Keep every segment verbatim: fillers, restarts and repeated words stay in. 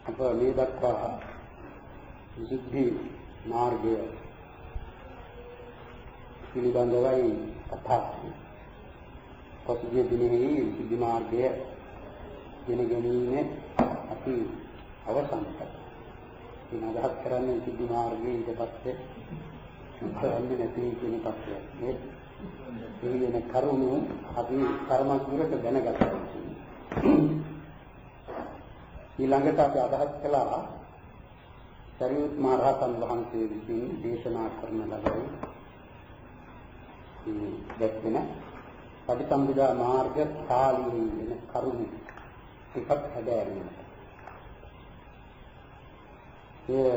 අප මේ දක්වා විසුද්ධි මාර්ගය පිළිබඳවයි කතා කරන්නේ. පසුගිය දිනෙහි විසුද්ධි මාර්ගය ගෙන ගැනීම අපි අවසන් කළා. මේ අදහස් කරන්නේ විසුද්ධි මාර්ගයේ ඊට පස්සේ කරන්නේ නැති කියන තත්ත්වයක්. මේ දෙවියන කරුණු අපි කර්මස්වරට දැනගත්තා. ඊළඟට අපි අදහස් කළා සරියුත් මහ රහතන් වහන්සේ විසින් දේශනා කරන ලබයි මේ දැක්වෙන පටිසම්භිදා මාර්ග පාළියේ වෙන කරුණු ටිකක් හදාගන්න. ඒ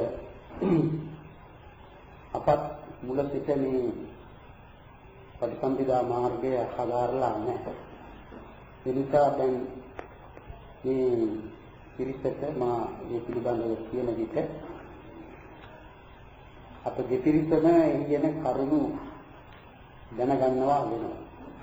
අපත් මුල සිට මේ පටිසම්භිදා මාර්ගය හදාරලා නැහැ. ඒ නිසා දැන් මේ පිරිසට මා මේ පිළිබඳව කියන විට අප දෙපිරිසම එන කරුණු දැනගන්නවා වෙනවා.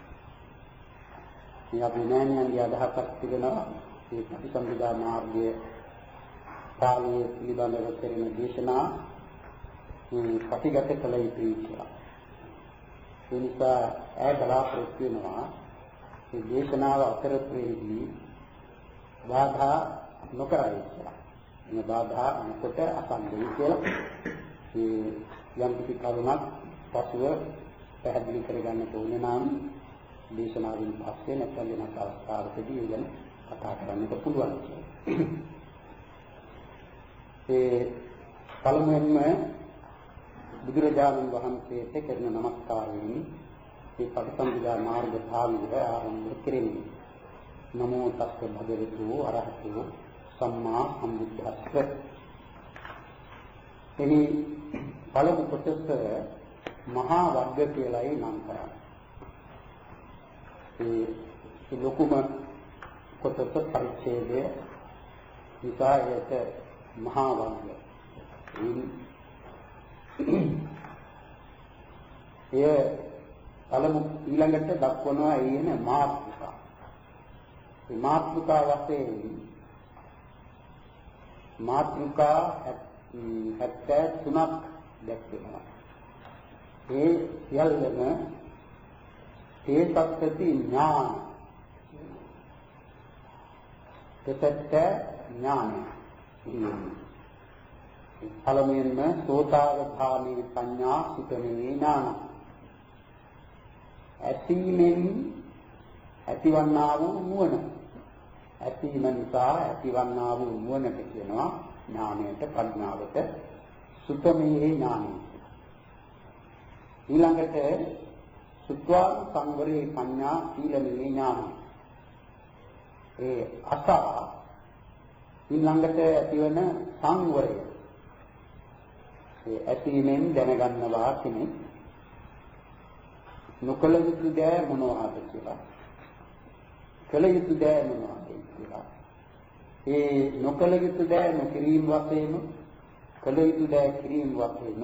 මේ අපි නෑනියන්ගේ අදහසක් තිබෙනවා මේ පටිසම්භිදා මාර්ගයේ පාළියේ පිළිබඳව කරන දේශනා මේ ප්‍රතිගත කළ යුතුයි කියලා. ඒ නිසා ඒ බලාපොරොත්තු වෙනවා මේ දේශනාව අතරතුරේදී බාධා නොකරයි කියලා. මේ බාධා නොකොට අසන්නේ කියලා මේ යම් කිසි කරුණක් පසුව පැහැදිලි කරගන්න ඕනේ නම් දේශනාවෙන් පස්සේ නැත්නම් වෙන අවස්ථාවකදී ගැන කතා කරන්නට පුළුවන්. ඒ පළමුවෙන්ම බුදුරජාණන් වහන්සේට කරන නමස්කාරයෙන් මේ පටිසම්භිදා මාර්ග පාළිය ආරම්භ කෙරෙන්නේ. නමෝ තස්ස භගවතු අරහතෝ සම්මා සම්බුද්දස්ස. එහි පළමු කොටස මහා වග්ග කියලායි නම් කරන්නේ. ඒ ලොකුම කොටස පරිච්ඡේදය විසායත මහා වග්ග. එය පළමු ඊළඟට දක්වනවා එන මාතෘකා. මේ මාතෘකා වශයෙන් මාතෘකා හැත්තෑ තුනක් දැක්වෙනවා. ඒ සියල්ලම තේසත්ති ඥාන තේසත්ත ඥාන පළමුවෙන්ම සෝතාවධානී පඤ්ඤා සුතමේ ඥාන ඇසීමෙන් ඇතිවන්නා වූ නුවණ ඇසීම නිසා ඇතිවන්නා වූ නුවණට කියනවා ඥානයට ප්‍රඥාවට සුතමේ ඥානය. ඊළඟට සුත්වා සංවරේ පඤ්ඤා සීලමේ ඥානය. ඒ අසා ඊළඟට ඇතිවන සංවරය. ඒ ඇසීමෙන් දැනගන්නවා කෙනෙක් නොකල යුතු දෑ මොනවාද කියලා. කල යුතු දෑ මොනවාද කියලා. ඒ නොකල යුතු දෑ නොකිරීම වශයෙන් කල යුතු දෑ කිරීම වශයෙන්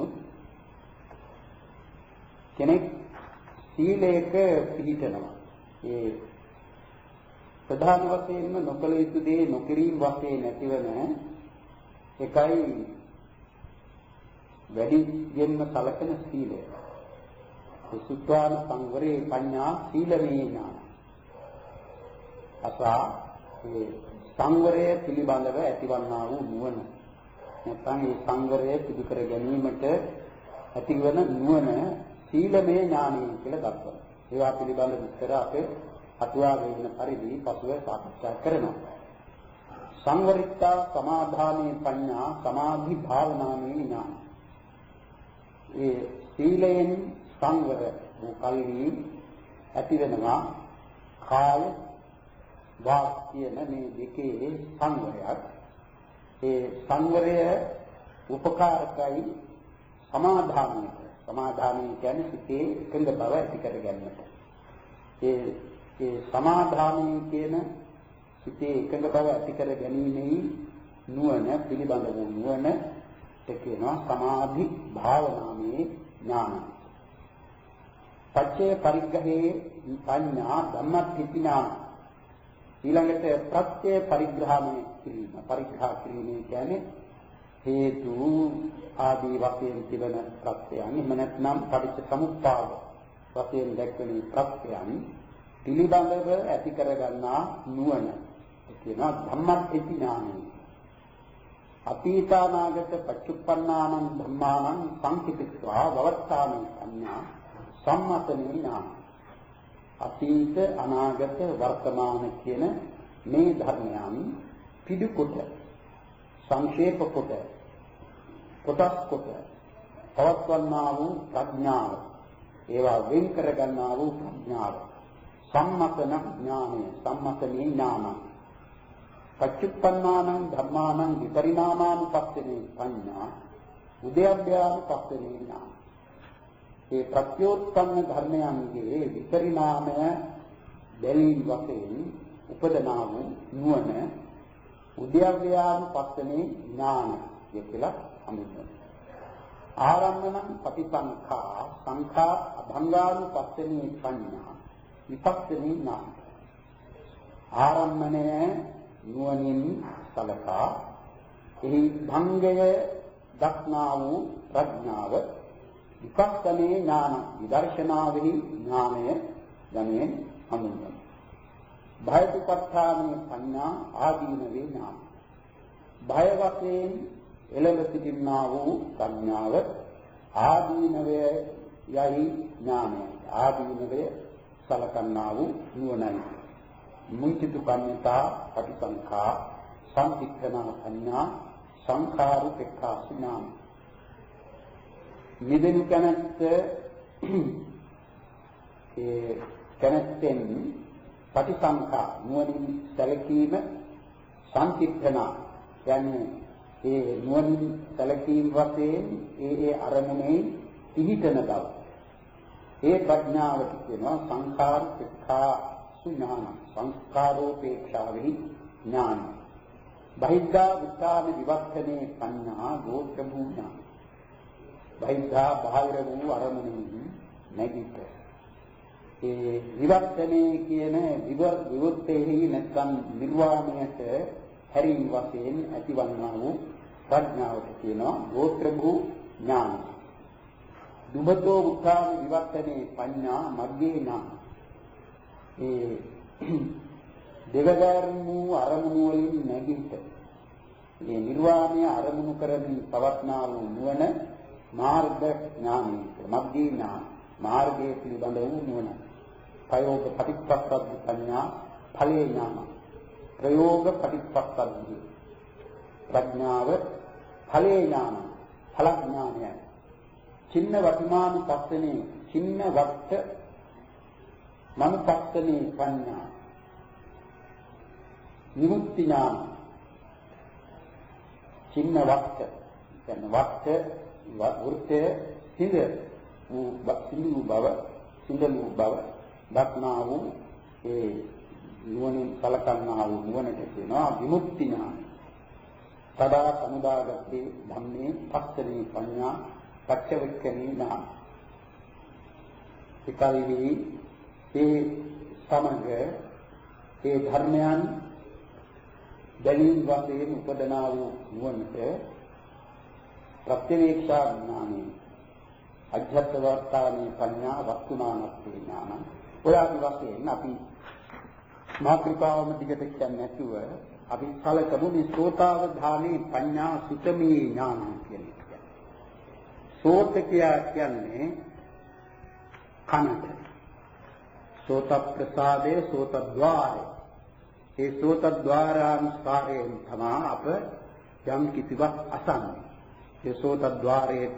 කෙනෙක් සීලයක පිළිපදිනවා. ඒ ප්‍රධාන වශයෙන්ම නොකල යුතු දේ නොකිරීම වශයෙන් නැතිවන එකයි වැඩියෙන්ම සලකන සීලය. සුත්වාන සංවරේ පඤ්ඤා සීලමේ ඥාන. අසා ඒ සංවරය පිළිබඳව ඇතිවන්නා වූ නුවණ. නැත්නම් මේ සංවරය සිදු කර ගැනීමට ඇතිවන නුවණ සීලමේ ඥානය කියලා දක්වනවා. ඒවා පිළිබඳ විස්තර අපේ අටුවා වෙන පරිදි පසුව සාකච්ඡා කරනවා. සංවරිත්තා සමාධානේ පඤ්ඤා සමාධි භාවනාමේ ඥාන. ඒ සීලයෙන් සංවර වූ කල්හි ඇතිවෙනවා කාය වාක් කියන මේ දෙකේ සංවරයක්. ඒ සංවරය උපකාරකයි සමාධානයට. සමාධානය කියන්නේ සිතේ එකඟ බව ඇති කර ගැනීමට. ඒ ඒ සමාධානය කියන සිතේ එකඟ බව ඇති කර ගැනීමෙහි නුවණ පිළිබඳ වූ නුවණ කියනවා සමාධි භාවනාමේ ඥාන. පච්චේ පරිග්‍රහේ පඤ්ඤා ධම්මත්‍ත්‍ති ඥාන. ඊළඟට ප්‍රත්‍ය පරිග්‍රහණය කිරීම. පරිග්‍රහ කිරීම කියන්නේ හේතු ආදී වශයෙන් තිබෙන ප්‍රත්‍යයන්. එහෙම නැත්නම් පටිච්ච සමුප්පාද වශයෙන් දැක්වෙන ප්‍රත්‍යයන් පිළිබඳව ඇති කරගන්නා නුවණ කියනවා ධම්මප්පති ඥානය. අතීතානාගත පච්චුප්පන්නානං ධම්මානං සංකිතत्वा වවත්තානං සංඥා සම්මතනේ ඥාන. අතීත අනාගත වර්තමාන කියන මේ ධර්මයන් පිටු කොට සංක්ෂේප කොට කොටස් කොට පවත්වන්නා වූ ප්‍රඥාව, ඒවා වෙන් කර ගන්නා වූ ප්‍රඥාව සම්මතන ඥානය, සම්මතනේ ඥාන. පච්චුප්පන්නානං ධම්මානං විපරිණාමානුපස්සනේ පඤ්ඤා උද්‍යව්‍යානුපස්සනේ ඥාන. ඒ ප්‍රත්‍යෝත්පන්න ධර්මයන්ගේ විපරිණාමය බැලීම් වශයෙන් උපදනා වූ නුවණ උද්‍යව්‍යානුපස්සනේ ඥාන කියලා හඳුන්වනවා. ආරම්මණං පටිසංඛා සංඛා අභංගානුපස්සනේ පඤ්ඤා විපස්සනේ ඥාන. ආරම්මණය නුවණින් සලකා එහි භංගය දක්නා වූ ප්‍රඥාව විපස්සනේ ඥාන, විදර්ශනාවෙහි ඥානය යන්නේ හඳුන්වනවා. භයතුපත්ථානේ පඤ්ඤා ආදීනවේ ඥාන. භය වශයෙන් එළඹ සිටිනා වූ ප්‍රඥාව ආදීනවය යයි ඥානය. ආදීනවය සලකන්නා වූ නුවණයි. මුංචිතු පඤ්ඤතා පටිසංඛා සම්පික්ඛනා පඤ්ඤා සංඛාරුපේක්ඛා ඥාන. නිදෙනු කැනැත්ත ඒ කැනැත්තෙන් පටිසංඛා නුවණින් සැලකීම සම්පික්ඛනා යන්නේ ඒ නුවණින් සැලකීම වශයෙන් ඒ ඒ අරමුණේ පිහිටන බව. ඒ ප්‍රඥාවට කියනවා සංඛාරුපේක්ඛා ඥාන. සංස්කාරෝපේක්ෂාවෙහි ඥාන. බහිද්ධා විත්තාන විවක්ඛනේ පඤ්ඤා ගෝත්‍ර භූඥාන. බහිද්ධා බාහිර වූ අරමුණෙහි නැගිට ඒ විවක්ඛනේ කියන විවෘත්තේහි නැත්නම් නිර්වාණයට හැරීම් වශයෙන් ඇතිවන්නා වූ ප්‍රඥාවට කියනවා ගෝත්‍ර භූ ඥාන. දුබතෝ උත්තාන විවක්ඛනේ පඤ්ඤා මග්ගේ ඥාන. ඒ දෙවදාරුන් වූ අරමුණු වලින් නැගිට මේ නිර්වාණය අරමුණු කරමින් පවත්නා වූ නුවණ මාර්ග ඥානය, මග්ගේ ඥාන, මාර්ගයේ පිළිබඳ වූ නුවණ. ප්‍රයෝග පටිච්චසමුප්පාද ප්‍රඥා ඵලේ ඥාන. ප්‍රයෝග පටිච්චසමුප්පාද ප්‍රඥාව ඵලේ ඥාන, ඵල ඥානය. චින්න වටිමානුපස්සනේ, චින්න වට මනුපස්සනේ පඤ්ඤා විමුක්ති ඥාන. චින්න වට කියන්නේ වට වෘත්තය සිඳ වූ සිඳු බව, සිඳු බව දක්නා වූ ඒ නුවණින් සලකන්නා වූ නුවණට කියනවා විමුක්ති ඥාන. සදා සමුදාගත්තේ ධම්මේ පස්සනේ පඤ්ඤා පච්චවෙක්ඛනේ ඥාන. ඒකයි ඒ සමග ඒ ධර්මයන් බැලීම් වශයෙන් උපදනා වූ නුවණට ප්‍රත්‍යවේක්ෂා ඥානෙ අධ්‍යාත්ම වර්තානේ පඤ්ඤා වස්තුනානස්සේ ඥාන. ඔය ආදි වශයෙන් අපි මාත්‍රිකාවම දිගට කියන්නේ නැතුව අපි සලකමු මේ සෝතාවධානේ පඤ්ඤා සුතමේ ඥාන කියන එක. සෝත කියන්නේ කනට. සෝත ප්‍රසාදේ සෝත ద్వාරය. ඒ සෝත ద్వාරානුස්කාරයෙන් තමයි අප යම් කිසිවක් අසන්නේ. ඒ සෝත ద్వාරයේට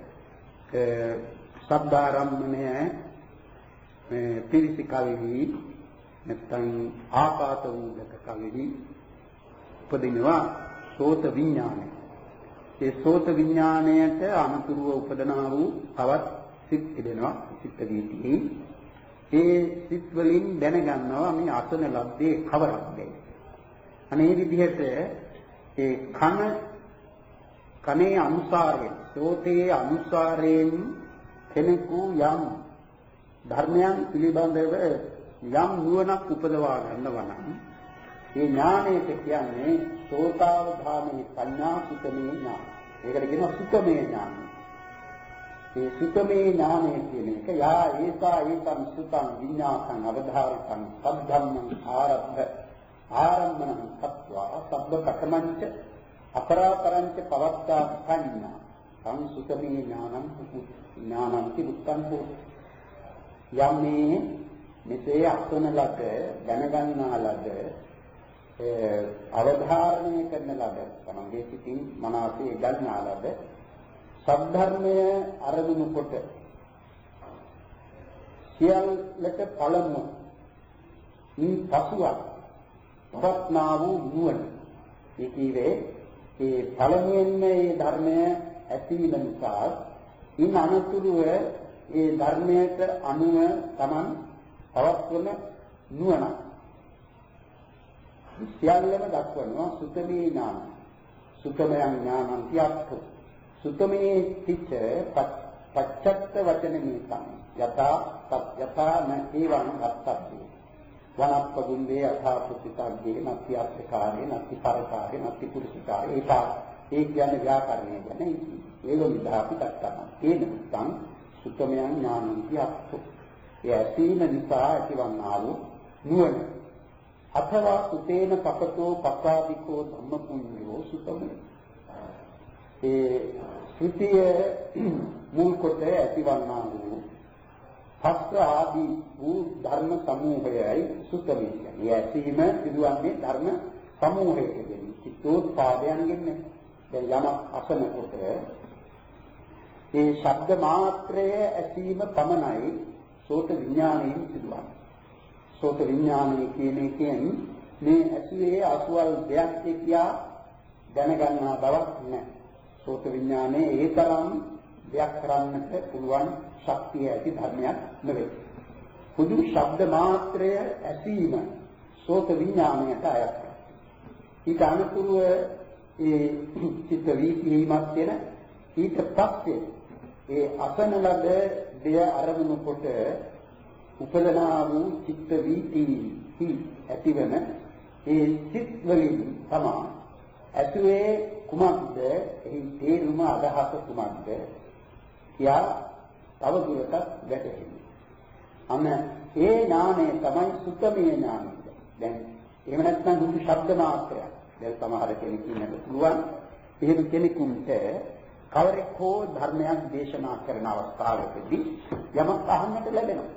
ශබ්දාරම්මණය මේ පිරිසි කලෙහි නැත්නම් ආකාත වූලක කලෙහි උපදිනවා සෝත විඥානය. ඒ සෝත විඥාණයට අනුතුරුව උපදනා වූ තවත් සිත් ඉදෙනවා සිත් වීතිහි. ඒ සිත් වලින් දැනගන්නවා මේ අසන ලද්දේ කවරක්ද. අනේ විදිහට ඒ කන කනේ අනුසාරයෙන් සෝතේ අනුසාරයෙන් කෙනෙකු යම් ධර්මයන් පිළිබඳව යම් නුවණක් උපදවා ගන්නවා නම් මේ ඥානයට කියන්නේ සෝතාවධානී පඤ්ඤා සුතමේ ඥාන. ඒකට කියනවා සුතමේ ඥාන. මේ සුතමේ ඥානය කියන එක යා ඒසා ඒකං සුතං විඤ්ඤාසං අවධාරිතං සද්ධම්මං ආරබ්ධ ආරම්මණං සත්වා සබ්බ කතමංච අපරාපරංච පවත්තා පඤ්ඤා සංසුතමේ ඥානං ඥානං කිව්ත්තං හෝ යම්මේ මෙසේ අසන ලද දැනගන්නා ලද අවධාරණය කරන ලද තමන්ගේ සිතින් මනසේ ගන්නා ලද සද්ධර්මය අරමුණු කොට සියල්ලට පළමුව මේ පසුවක් පවත්නා වූ නුවණ ඒ කියේ ඒ පළමුවෙන් මේ ධර්මය ඇතිවීම නිසා ඉන් අනතුරුව ඒ ධර්මයට අනුව තමන් පවත්වන නුවණ සියල්ලම දක්වනවා සුතමේ ඥාන සුතමයන් ඥානං කියක්ඛ සුතමේ තිච්ච පච්චත්ත වචනමේතං යථා තත් යථා න ඒවං අත්තබ්බේ වනප්පගුම්බේ යථා පුතිතග්ගේ නත්ති අර්ථකාරේ නත්ති පරකාරේ නත්ති පුරුෂකාරේ ඒක ඒ කියන්නේ ව්‍යාකරණය ගැන ඒක විදාපි දක්වනවා ඒ නිසං සුතමයන් ඥානං කියක්ඛ ඒ ඇසීම නිසා ඇතිවන්නා වූ නුවණ අथवा සුතේන පකතෝ පකාදිකෝ ධම්මපුඤ්ඤෝ සුතමේ ඒ ශ්‍රුතිය මුල් කොට ඇතිවන්නා වූ පස්ස ආදී වූ ධර්ම සමූහයයි සුතමේ කියන්නේ. ඇසීම සිදුවන්නේ ධර්ම සමූහයකදී චිත්තෝත්පාදයන්ගෙන්. දැන් යමක් අසන කොට ඒ ශබ්ද මාත්‍රය ඇසීම පමණයි සෝත විඥාණයෙන් සිදුවන්නේ. සෝත විඥානය කියන එකෙන් මේ ඇසුවේ අසුවල් දෙයක් කියා දැනගන්නා බවක් නැහැ. සෝත විඥානයේ ඒ තරම් දෙයක් කරන්නට පුළුවන් ශක්තිය ඇති ධර්මයක් නෙවෙයි. පුදු ශබ්ද මාත්‍රය ඇසීම සෝත විඥානයට අයත්. ඊට අනුකූලව ඒ චිත්ත වීතිහිමත් වෙන ඊට පස්සේ ඒ අසන ලද දෙය අරමුණු කොට උපදනා වූ චිත්ත වීතිහි ඇතිවන ඒ සිත් වලින් තමයි ඇතුවේ කුමක්ද එහි තේරුම අදහස කුමක්ද කියා තව දුරටත් වැටහෙන්නේ. අන්න ඒ ඥානය තමයි සුතමේ ඥානය. දැන් එහෙම නැත්නම් දුක් ශබ්ද මාත්‍රයක්. දැන් සමහර කෙනෙක් ඉන්නට පුළුවන් එහෙම කෙනෙකුට කවරෙක් හෝ ධර්මයක් දේශනා කරන අවස්ථාවකදී යමක් අහන්නට ලැබෙනවා.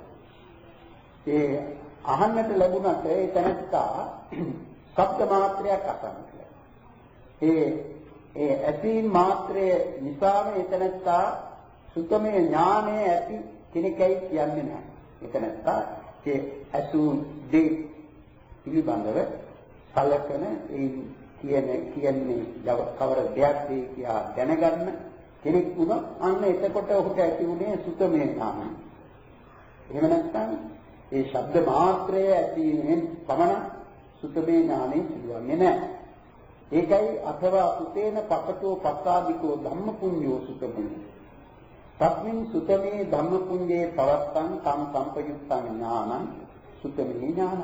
ඒ අහන්නට ලැබුණට ඒ තැනත්තා ශබ්ද මාත්‍රයක් අසන්නට ඒ ඒ ඇසීම් මාත්‍රය නිසාම ඒ තැනත්තා සුතමේ ඥානය ඇති කෙනෙක්යි කියන්නේ නැහැ. ඒ තැනත්තා ඒ අසුන් දේ පිළිබඳව සලකන ඒ කියන්නේ කියන්නේ කවර දෙයක්ද කියා දැනගන්න කෙනෙක් වුණොත් අන්න එතකොට ඔහුට ඇති උනේ සුතමේ ඥානය. එහෙම නැත්නම් ඒ ශබ්ද මාත්‍රය ඇතිවෙන පමණ සුතමේ ඥානෙ සිදුවන්නේ නැහැ. ඒකයි අथवा සුතේන පකටෝ පස්සාදිකෝ ධම්මපුඤ්ඤෝ සුතමේ. තස්මින් සුතමේ ධම්මපුඤ්ඤේ පවත්තං තම් සම්පයුක්තං ඥානං සුතමේ ඥානං.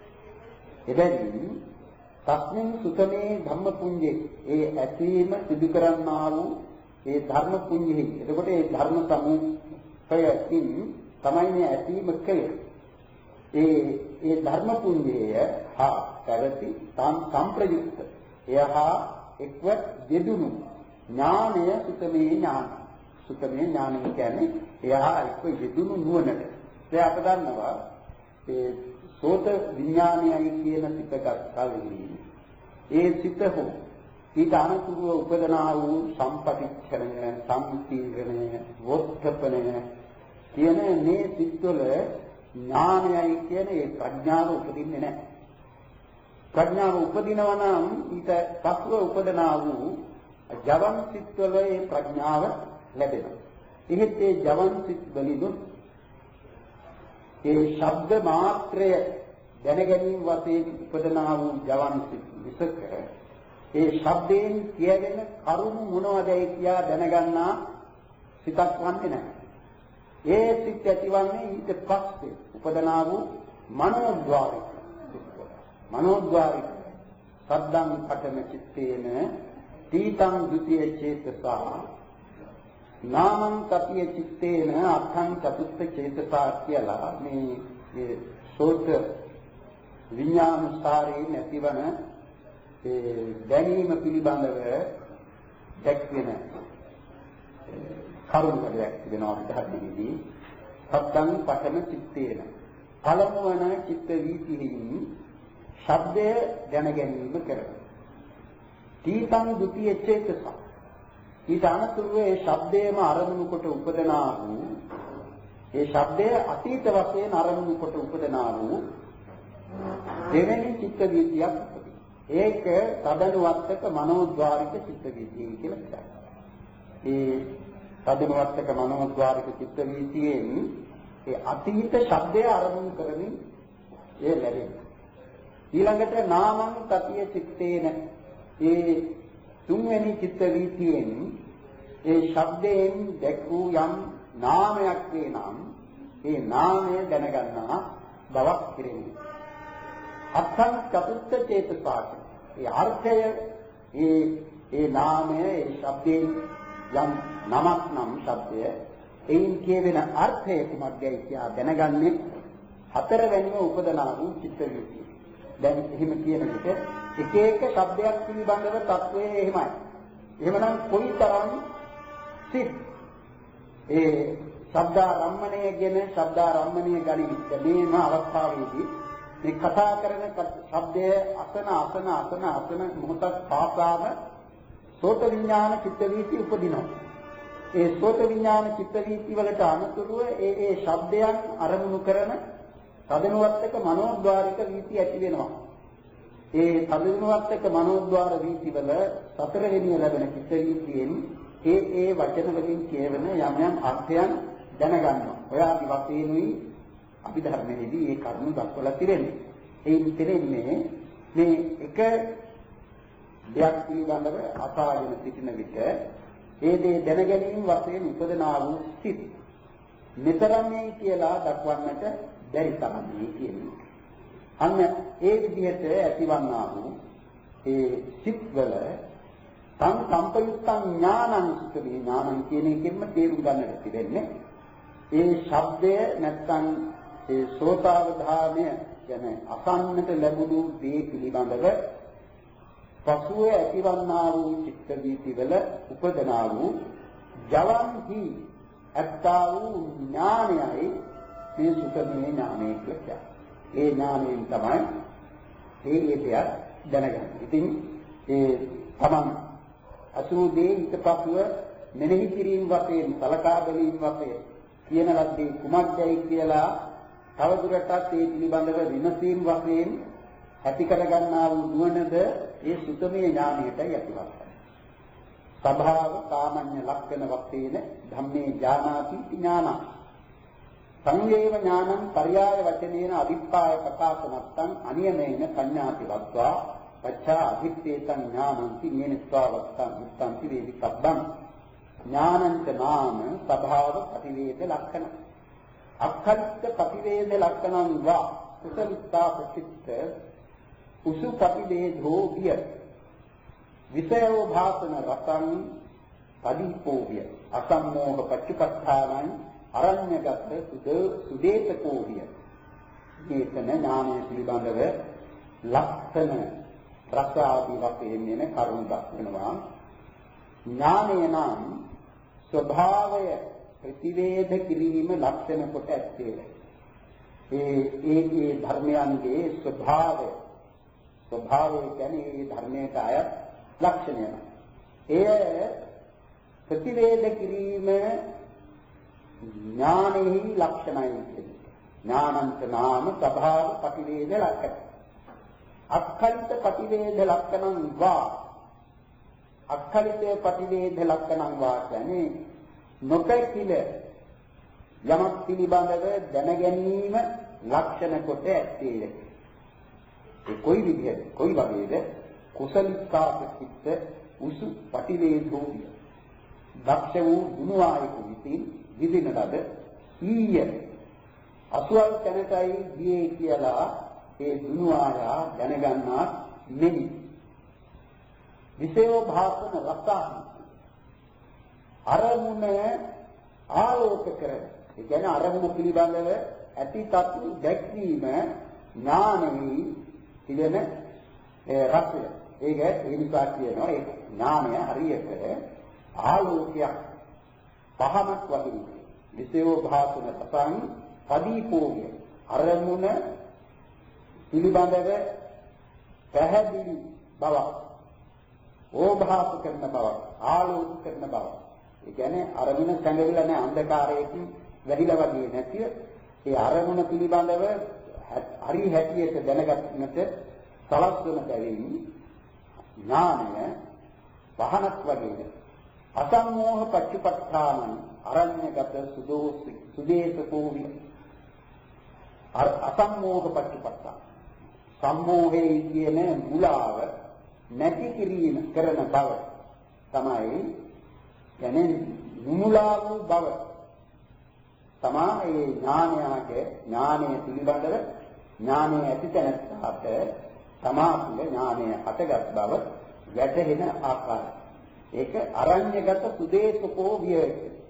එබැවින් තස්මින් සුතමේ ධම්මපුඤ්ඤේ ඒ ඇසීම සිදු කරන්නා වූ ඒ ධර්ම පුඤ්ඤෙහි. එතකොට ඒ ධර්ම සමූහයකින් තමයි මේ ඇසීම කලේ. ඒ ඒ ධර්ම පුඤ්ජය හා පැවති තම් සම්ප්‍රයුක්ත එහා එක්ව යෙදුණු ඥානය සුතමේ ඥාන. සුතමේ ඥානය කියන්නේ එහා එක්ව යෙදුණු නුවණට. ඒ අප දන්නවා ඒ සෝත විඥානයයි කියන සිතක කල්හි ඒ සිත හෝ ඊට අනුකූලව උපදනා වූ සම්පටිච්ඡරණය සම්පීර්ණය වොත්තපණය කියන මේ සිත්වල ඥානයයි කියන ඒ ප්‍රඥාව උපදින්නේ නැහැ. ප්‍රඥාව උපදිනවා නම් ඊට පස්ව උපදනා වූ ජවන් සිත්වල ඒ ප්‍රඥාව ලැබෙනවා. එහෙත් ඒ ජවන් සිත් වලින් ඒ ශබ්ද මාත්‍රය දැනගැනීම වශයෙන් උපදනා වූ ජවන් සිත් විසක ඒ ශබ්දයෙන් කියවෙන කරුණු මොනවදයි කියා දැනගන්නා සිතක් වන්නේ නැහැ. ඒ සිත් ඇතිවන්නේ ඊට පස්සේ උපදනා වූ මනෝද්වාරික සිත්. මනෝද්වාරික සද්දං පඨම චිත්තේන තීතං ဒ ුතිය චේතසා නාමං තතිය චිත්තේන අත්ථං චතුත්ථ චේතසා කියලා මේ මේ සෝත විඥානස්තරේ නැතිවන ඒ දැනීම පිළිබඳව දැක්වෙන කරුණක් තිබෙනවා ධර්මයේදී සද්දං පඨම චිත්තේන පළමු වන චිත්ත වීතියින් ශබ්දය දැන ගැනීම කරනවා. තීතං ဒ ුතිය චේතසා ඊට අනතුරුව ඒ ශබ්දයේම අරමුණු කොට උපදනා වූ ඒ ශබ්දය අතීත වශයෙන් අරමුණු කොට උපදනා වූ දෙවෙනි චිත්ත වීතියක් උපදී. ඒක තදනුවත්තක මනෝද්වාරික චිත්ත වීතිය කියලා කියනවා. ඒ තදනුවත්තක මනෝද්වාරික චිත්ත වීතියෙන් ඒ අතීත ශබ්දය අරමුණු කරමින් ඒ ලැබෙනවා. ඊළඟට නාමං තතිය චිත්තේන ඒ තුන්වෙනි චිත්ත වීතියෙන් ඒ ශබ්දයෙන් දැක් වූ යම් නාමයක් වේ නම් ඒ නාමය දැනගන්නා බවක් කෙරෙන්නේ. අත්ථං චතුත්ථ චේතසාක ඒ අර්ථය ඒ ඒ නාමය ඒ ශබ්දයෙන් යම් නමක් නම් ශබ්දය එයින් කියවෙන අර්ථය කුමක්දයි කියා දැනගන්නේ හතරවැනිව උපදනා වූ චිත්ත වීතිය. දැන් එහෙම කියන විට එක එක ශබ්දයක් පිළිබඳව තත්වය එහෙමයි. එහෙමනම් කොයිතරම් සිත් ඒ ශබ්දාරම්මණය ගැන ශබ්දාරම්මණය ගනිමිට මේම අවස්ථාවේදී මේ කතා කරන ශබ්දය අසන අසන අසන අසන මොහොතක් පාසාම සෝත විඥාන චිත්ත වීති උපදිනවා. ඒ සෝත විඥාන චිත්ත වීති වලට අනුතුරුව ඒ ඒ ශබ්දයන් අරමුණු කරන තදනුවත්තක මනෝද්වාරික වීති ඇති වෙනවා. ඒ තදනුවත්තක මනෝද්වාර වීති වල සතරවෙනි ලැබෙන චිත්ත වීතියෙන් ඒ ඒ වචන වලින් කියවෙන යම් යම් අර්ථයන් දැනගන්නවා. ඔය ආදි වශයෙන්ුයි අභිධර්මයේදී මේ කරුණු දක්වලා තිබෙන්නේ. ඒ ඉතිරෙන්නේ මේ එක දෙයක් පිළිබඳව අසාගෙන සිටින විට ඒ දේ දැන ගැනීම වශයෙන් උපදනා වූ සිත් මෙතරම්යි කියලා දක්වන්නට බැරි තමයි කියන්නේ. අන්න ඒ විදිහට ඇතිවන්නා වූ ඒ සිත්වල තං සම්පයුක්තං ඥානං සුඛේ ඥානං කියන එකෙන්ම තේරුම් ගන්නට තිබෙන්නේ ඒ ශබ්දය නැත්නම් ඒ සෝතාවධානය කියන්නේ අසන්නට ලැබුණු දේ පිළිබඳව පසුව ඇතිවන්නා වූ චිත්ත වීතිවල උපදනා වූ ජවන්හි අත්තා වූ ඥානයයි මේ සුඛමේ ඥානය කියලා. ඒ ඥානයෙන් තමයි ඒ හේතයක් දැනගන්නේ. ඉතින් ඒ තමන් අසුදේ ඊටපසුව මෙනෙහි කිරීම වශයෙන් සලකා බැලීම වශයෙන් කියන ලද්දේ කුමක්දයි කියලා තවදුරටත් ඒ පිළිබඳව විමසීම් වශයෙන් ඇති කරගන්නා වූ නුවණද ඒ සුතමේ ඥානයටයි ඇතිවන්නේ. සභාව සාමාන්‍ය ලක්ෂණ වශයෙන් ධම්මේ ඥානාති ඥානං සංවේව ඥානං පර්යාය වචනේන අවිප්පාය ප්‍රකාශනත්තං අනියමේන සංඥාති වත්වා පච්චා අධිත්තේතං ඥානන්ති නේනස්වා වත්තං උත්තන්ති වේදිකබ්බං ඥානංච නාම ස්වභාව ප්‍රතිවේද ලක්ෂණ අක්ඛලිත ප්‍රතිවේද ලක්ෂණං වා කුසලිතා ප්‍රචිත්ත උසු ප්‍රතිවේධෝ විය විෂයෝ භාසන රසං පදීපෝ විය අසම්මෝහ පච්චපත්තානං අරඤ්‍යගත සුද සුදේතකෝ විය. මේකන ඥානය පිළිබඳව ලක්ෂණ රස ආදී වශයෙන් එන කරුණු දක්වනවා. ඥානය නම් ස්වභාවය ප්‍රතිවේධ කිරීම ලක්ෂණ කොට ඇත්තේ. ඒ ඒ ඒ ධර්මයන්ගේ ස්වභාවය ස්වභාවය කියන්නේ ඒ ධර්මයට අයත් ලක්ෂණය. එය ප්‍රතිවේධ කිරීම ඥානෙහි ලක්ෂණයි කියන්නේ. ඥානන්ත නාම ස්වභාව ප්‍රතිවේධ ලක්ෂණ. අක්ඛලිත ප්‍රතිවේධ ලක්ෂණං වා අක්ඛලිත ප්‍රතිවේධ ලක්ෂණං වා කියන්නේ නොපැකිල යමක් පිළිබඳව දැන ගැනීම ලක්ෂණ කොට ඇත්තේය. ඒ කොයි විදිහද කොයි වගේද කුසලිකාපිත උසු ප්‍රතිවේධෝ විය. දක්ෂ වූ ගුණායක විසින් විදින ලද ඊය අසුවල් තැනටයි ගියේ කියලා ඒ දුනුආයා දැනගන්නා මෙහි විෂයෝ භාසන රසං අරමුණ ආලෝක කරන. ඒ කියන්නේ අරමුණ පිළිබඳව ඇති තත්ත්ව දැක්වීම ඥානෙහි තිබෙන රසය. ඒක ඒ නිසා කියනවා ඒ ඥානය හරියට ආලෝකයක් පහනක් වගේ. විෂයෝ භාසන රසං පදීපෝය අරමුණ පිළිබඳව පැහැදිලි බවක් ඕභාස කරන බවක් ආලෝක කරන බවක්. ඒ කියන්නේ අරමුණ සංගවිලා නැහැ අන්ධකාරයකින් වැහිලා වගේ නැතිව ඒ අරමුණ පිළිබඳව හරි හැටියට දැනගන්නට සලස්වන බැවින් ඥානය වහනක් වගේ අසම්මෝහ පච්චපට්ඨානං අරඤ්‍යගත සුදෝසි සුදේශකෝ වි අසම්මෝහ පච්චපට්ඨාන සම්මෝහයේ කියන මුලාව නැති කිරීම කරන බව තමයි කියන්නේ මුලා වූ බව තමයි ඥානයගේ ඥානය පිළිබඳව ඥානය ඇතිතැනට තමාතුල ඥානය හටගත් බව වැටහෙන ආකාරය. ඒක අරඤ්‍යගත සුදේශකෝ විය.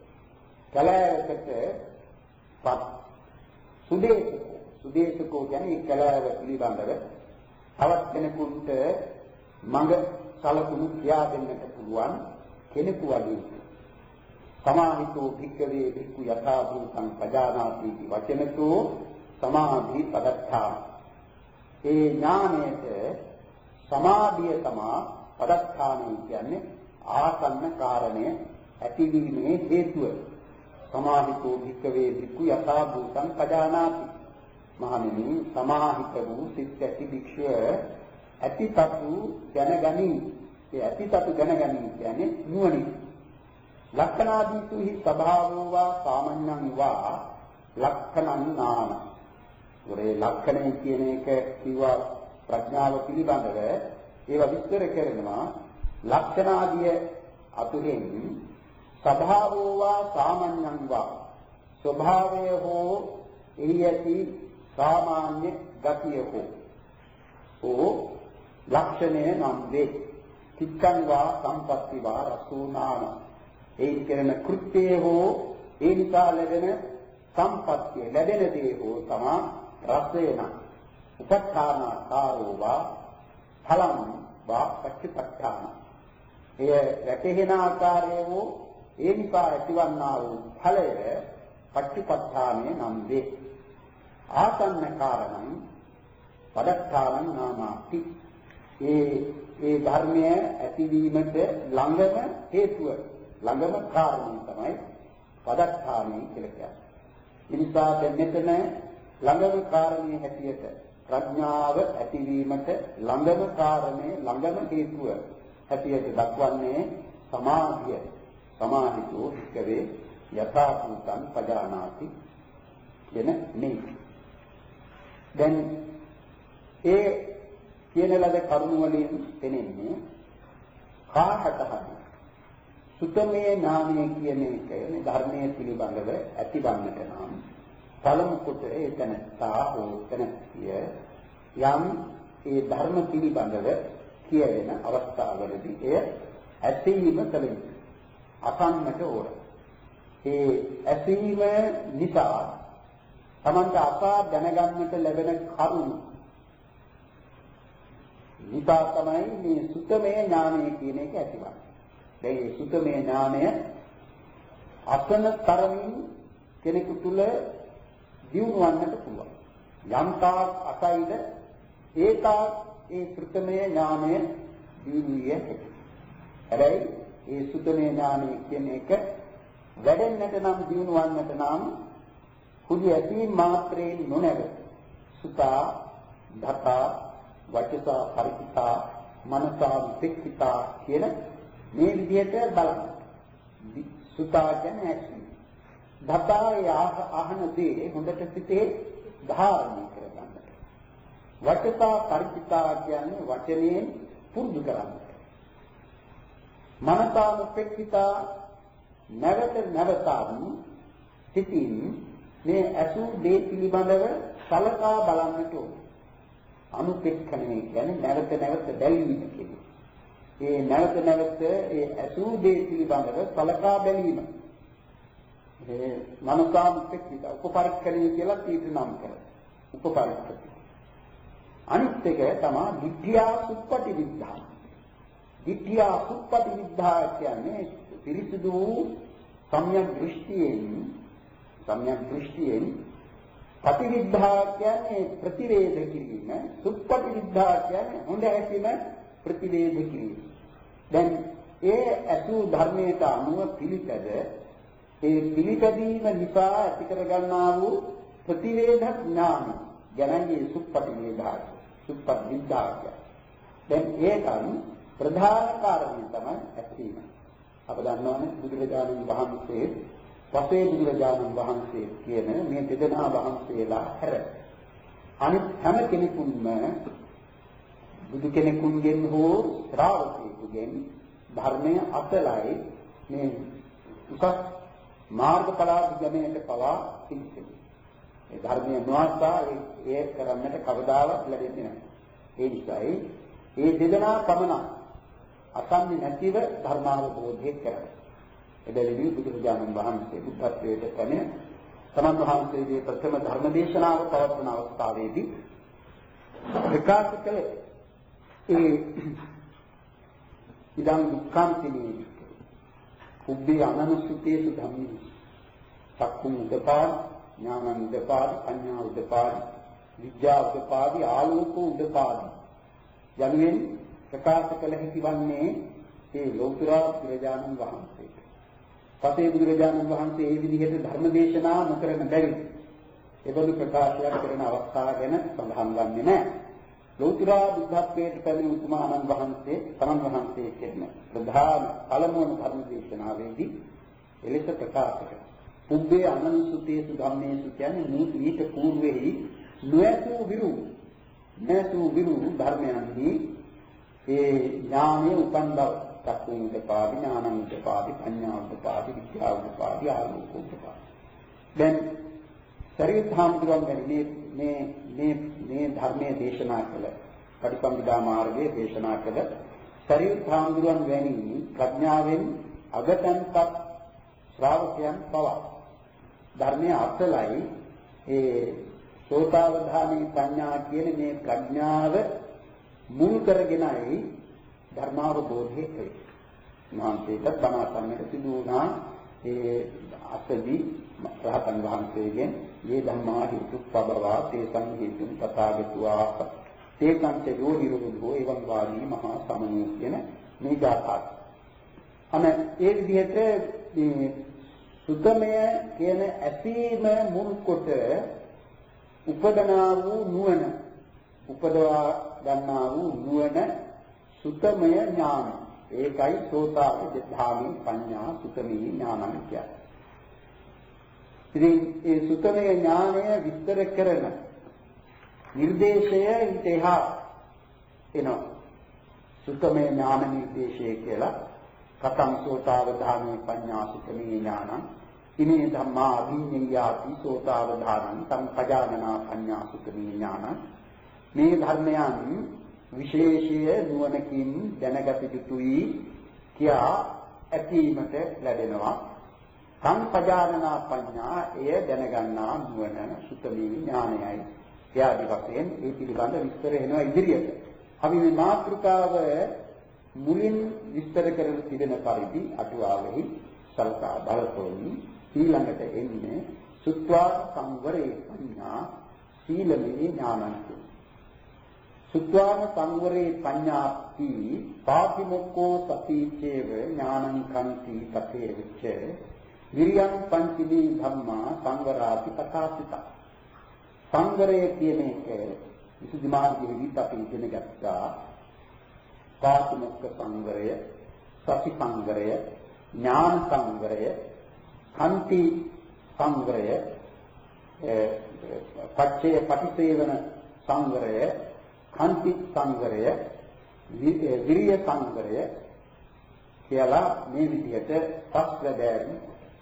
කලාවකට පත් සුදේශකෝ සුදේශකෝ කියන්නේ කලාව පිළිබඳව තවත් කෙනෙකුට මඟ සලකුණු කියා දෙන්නට පුළුවන් කෙනෙකු වගේ. සමාහිතෝ භික්ඛවේ භික්ඛු යථා භූතං පජානාති වචනතෝ සමාධි පදත්තා. ඒ ඥානයට සමාධිය තමා පදත්තානයි කියන්නේ ආසන්න කාරණය ඇතිවීමේ හේතුව. සමාහිතෝ භික්ඛවේ භික්ඛු යථා භූතං පජානාති. මහණෙනි සමාහිත වූ සිත් ඇති භික්ෂුව ඇතිතතු දැනගනි. ඒ ඇතිතතු දැනගනි කියන්නේ නුවණින්. ලක්ඛනාදීතුහි ස්වභාවෝ වා සාමඤ්ඤං වා ලක්ඛණං නාන. උරේ ලක්ඛණය කියන එක කිව්වා ප්‍රඥාව පිළිබඳව ඒවා විස්තර කරනවා. ලක්ෂණාදිය අතුරෙන් ස්වභාවෝ වා සාමඤ්ඤං වා ස්වභාවය හෝ එහි ඇති සාමාන්‍ය ගතිය හෝ ඕ ලක්ෂණය නම් වේ. චිත්තං වා සම්පත්ති වා රසෝනාන. ඒ කියන කෘත්‍යය හෝ ඒ නිසා ලැබෙන සම්පත්තිය ලැබෙන දේ හෝ තමා රසය නම්. උපත්ථානකාරෝ වා ඵලං වා පච්චපට්ඨාන. එය වැටහෙන ආකාරය හෝ ඒ නිසා ඇතිවන්නා වූ ඵලය පච්චපට්ඨානේ නම් වේ. ආසන්න කාරණං පදත්තානං නාමාති. ඒ ඒ ධර්මය ඇතිවීමට ළඟම හේතුව ළඟම කාරණය තමයි පදත්තානේ කියලා කියන්නේ. ඒ නිසා දැන් මෙතන ළඟම කාරණේ හැටියට ප්‍රඥාව ඇතිවීමට ළඟම කාරණේ ළඟම හේතුව හැටියට දක්වන්නේ සමාධිය. සමාහිතෝ භික්ඛවේ යථා භූතං පජානාති කියන මේ. දැන් ඒ කියන ලද කරුණ වලින් තේන්නේ කාහත හරි සුතමේ ඥානය කියන එක මේ ධර්මයේ පිළිබඳව ඇතිවන්නට නම් පළමු කොට එතන තා ඕතනතිය යම් ඒ ධර්ම පිළිබඳව කියන අවස්ථාවලදී එය ඇසීම කලින් අසන්නට ඕන. ඒ ඇසීම නිසා තමන්ට අසා දැනගන්නට ලැබෙන කරුණ නිසා තමයි මේ සුතමේ ඥානය කියන එක ඇතිවන්නේ. දැන් මේ සුතමේ ඥානය අසන තරමින් කෙනෙකු තුල දියුණුවන්නට පුළුවන්. යම් තාක් අසයිද ඒ තාක් ඒ සුතමේ ඥානය දියුණුවේ හැකියි. හැබැයි ඒ සුතමේ ඥානය කියන එක වැඩෙන්නට නම් දියුණුවන්නට නම් කුඩි ඇසීම් මාත්‍රයෙන් නොනැව සුතා ධතා වචසා පරිත්‍තා මනසා විපෙක්ඛිතා කියන මේ විදිහට බලන්න. සුතා කියන්නේ ඇසීම. ධතා අහන දේ හොඳට සිතේ ධාරණය කරගන්නට. වචසා පරිත්‍තා කියන්නේ වචනයෙන් පුරුදු කරන්නට. මනසා විපෙක්ඛිතා නැවත නැවතත් සිතින් මේ අසු දේ පිළිබඳව සලකා බලන්නට ඕන. අනුපෙක්ඛණය කියන්නේ නැවත නැවත බැලීම කියන්නේ. ඒ නැවත නැවත ඒ අසූ දේ පිළිබඳව සලකා බැලීම. ඒ මනසාන්තික උපපරික්ඛණය කියලා තීත නම් කරනවා. උපපරික්ඛණය. අනිත් එක තමයි විද්‍යා සුප්පටි විද්ධා. විද්‍යා සුප්පටි විද්ධා කියන්නේ පිරිසිදු සම්‍යක් දෘෂ්ටියෙන් සම්‍යක් දෘෂ්ටියෙන් පටිවිද්ධා කියන්නේ ප්‍රතිවේධ කිරීම, සුප්පටි විද්ධා කියන්නේ හොඳ ඇතිම ප්‍රතිවේධ කිරීම. දැන් ඒ අසු ධර්මයට අනුව පිළිපද ඒ පිළිපැදීම නිසා ඇති කරගන්නා වූ ප්‍රතිවේධ ඥාන ගැනගේ සුප්පටි වේදා සුප්පටි විද්ධා. දැන් ඒකන් ප්‍රධාන කාරණය තමයි ඇසීම. අප දන්නවනේ බුදුරජාණන් වහන්සේ පසේ බුදුරජාණන් වහන්සේ කියන මේ දෙදෙනා වහන්සේලා හැර අනිත් හැම කෙනෙකුම බුදු කෙනෙකුන්ගෙන් හෝ ශ්‍රාවකයෙකුගෙන් ධර්මය අසලයි මේ උසස් මාර්ගඵලාභිගමනයට පවා සිටින්නේ. ඒ ධර්මය නොඅසා ඒ කරන්නට කවදාවත් ලැබෙන්නේ නැහැ. ඒ නිසායි මේ දෙදෙනා පමණ අසන්නේ නැතිව ධර්මාවබෝධය කරගන්න. එබැවින් බුදුරජාණන් වහන්සේ බුද්ධත්වයට පැමිණ තමන් වහන්සේගේ ප්‍රථම ධර්ම දේශනාව පවත්වන අවස්ථාවේදී ප්‍රකාශ කළේ ඒ ඉදං දුක්ඛන්තිනේ උබ්බේ අනනුසුතේසු ධම්මේ චක්කුම් උදපාද ඥානං උදපාද පඤ්ඤා උදපාද විද්‍යා උදපාද ආලෝකෝ උදපාද යනුවෙන් ප්‍රකාශ කළ හැකි වන්නේ ඒ ලෝතර බුදුරජාණන් වහන්සේ. පසේ බුදුරජාණන් වහන්සේ මේ විදිහට ධර්ම දේශනා නොකරන බැරි ඒබඳු ප්‍රකාශයක් කරන අවස්ථාව ගැන සඳහන් වන්නේ නැහැ. ලෝතර බුද්ධත්වයට පැමිණි උතුමාණන් වහන්සේ තමන් වහන්සේ කියන ප්‍රධාන පළමුවන ධර්ම දේශනාවේදී එලෙස ප්‍රකාශ කළා. උබ්බේ අනනුසුතේසු ධම්මේසු කියන්නේ ඊට పూర్වෙහි නොයසූ විරු නැසූ විරු ධර්මයන්හි ඒ ඥානයේ උපන් බව චක්කුං උදපාදි ඥානං උදපාදි පඤ්ඤා උදපාදි විද්‍යා උදපාදි ආලෝක උදපාදි. දැන් සරියුත් හාමුදුරුවෝ මේ මේ මේ මේ ධර්මයේ දේශනා කළ පටිසම්භිදා මාර්ගයේ දේශනා කළ සරියුත් හාමුදුරුවන් වැනි ප්‍රඥාවෙන් අගතන්පත් ශ්‍රාවකයන් පවා ධර්මයේ අසලයි ඒ සෝතාවධානී පඤ්ඤා කියන මේ ප්‍රඥාව මුල් කරගෙනයි ධර්මාවබෝධය කළේ. මහන්සියටත් බණ අසන්නට සිදු වුණා ඒ අසදී රහතන් වහන්සේගෙන් මේ ධම්මා හේතුප්පබවා තේසං හේතුන් තථාගතවා තේසං ච යෝනිරෝධෝ එවං වාදී මහා සමනෝ කියන මේ ගාථා. අන ඒ විදිහට මේ සුතමය කියන ඇසීම මුල් කොට උපදනා වූ නුවණ උපදවා ගන්නා වූ නුවණ සුතමය ඥාන. ඒකයි සෝතාපට්ඨානී පඤ්ඤා සුතමී ඥානං කියන්නේ. ඉතින් ඒ සුතමය ඥානය විස්තර කරන නිර්දේශය ඊට එහා එනවා. සුතමය ඥාන නිර්දේශය කියලා කතං සෝතාවධානී පඤ්ඤා සුතමී ඥානං ඉමේ ධම්මා අභිඤ්ඤයාති සෝතාවධානං සම්පජානනා පඤ්ඤා සුතමී ඥානං. මේ ධර්මයන් විශේෂීය නුවණකින් දැනගත යුතුයි කියා ඇතීමට ලැබෙනවා. සම්පජානනා පඤ්ඤා එය දැනගන්නා නුවණ සුතමී ඥානයයි. එයාදි වශයෙන් මේ පිළිබඳ විස්තර එනවා ඉදිරියට. අපි මේ මාතෘකාව මුලින් විස්තර කරන තිබෙන පරිදි අටුවාවෙහි සල්කා බලතොනි ඊළඟට එන්නේ සුත්වා සංවරේ පඤ්ඤා සීලමේ ඥානන්ති. සුත්වාන සංවරේ පඤ්ඤාප්ති පාතිමොක්ඛෝ සතිචේව ඥානං කන්ති තතේ විච්ච විරියං පංචිදී ධම්මා සංවරාති ප්‍රකාශිත. සංවරය කියන එක විසුද්ධි මාර්ගයේදී අපි ඉගෙන ගත්තා. පාතිමොක්ඛ සංවරය, සති සංවරය, ඥාන සංවරය, කන්ති සංවරය, පච්චේ පටිසේවන සංවරය, කන්ති සංවරය, විරිය සංවරය කියලා මේ විදිහට පස් වැඩෑරි.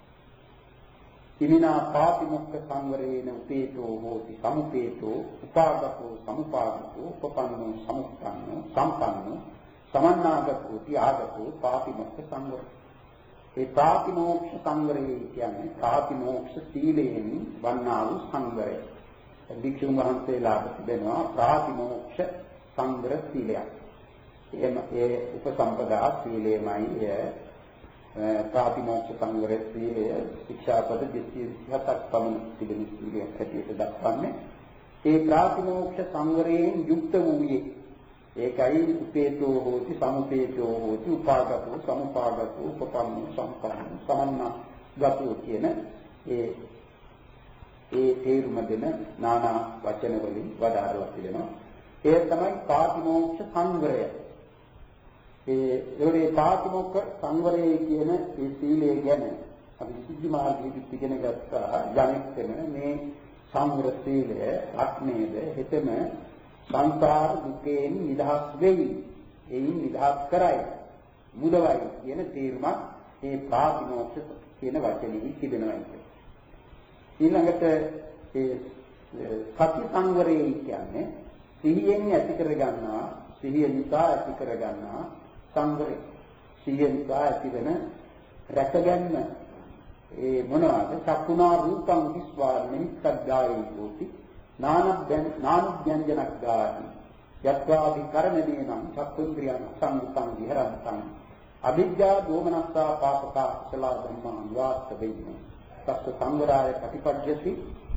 ඉමිනා පාතිමොක්ඛ සංවරේන උපේතෝ හෝති සමුපේතෝ උපාදකෝ සමුපාදකෝ උපපන්නෝ සමුප්පන්නෝ සම්පන්නෝ සමන්නාගතෝ තියාගතෝ පාතිමොක්ඛ සංවරය. ඒ පාතිමෝක්ෂ සංවරය කියන්නේ පාතිමෝක්ෂ සීලයෙන් වන්නා වූ සංවරය. භික්ෂුන් වහන්සේලාට තිබෙනවා පාතිමෝක්ෂ සංවර සීලයක්. එම ඒ උපසම්පදා සීලයමයි පාතිමෝක්ෂ සංවර සීලය ශික්ෂාපද දෙසිය විසිහතක් පමණ තිබෙන සීලයක් හැටියට දක්වන්නේ. ඒ පාතිමෝක්ෂ සංවරයෙන් යුක්ත වූයේ ඒකයි උපේතෝ හෝති සමුපේතෝ හෝති උපාගතෝ සමුපාගතෝ උපපන්නෝ සම්පන්නෝ සමන්නගතෝ කියන ඒ ඒ තේරුම දෙන නානා වචන වලින් වදාරලා තිබෙනවා. ඒ තමයි පාතිමෝක්ෂ සංවරය. ඒ ඒකේ පාතිමෝක්ෂ සංවරය කියන ඒ සීලය ගැන අපි සිද්ධි මාර්ගයේදී ඉගෙන ගත්තා යමෙක් මේ සංවර සීලය අත්මේද හිතම සංසාර දුකෙන් නිදහස් වෙයි. එයින් නිදහස් කරයි. මුදවයි කියන තේරුමක් මේ පාතිමෝක්ෂ කියන වචනේ තිබෙනවා. ඊළඟට ඒ සති සංවරය කියන්නේ සිහියෙන් ඇති කර ගන්නවා, සිහිය නිසා ඇති කර ගන්නවා සංවරය. සිහිය නිසා ඇතිවෙන රැකගන්න ඒ මොනවාද? චක්කුණා රූපං විස්වා නිමිත්තග්ගායී හෝති නානබ්බෙන් නානුභ්‍යංජනක් ගාති යත්වාදි කරණදීනම් චක්කුන්ද්‍රියං සංගතං විහරන්තං අවිද්‍යා දෝමනස්සා පාපකා කුසල ධම්මා නිවාස්ත වෙන්නේ තස්ස සංවරාය ප්‍රතිපජ්ජති.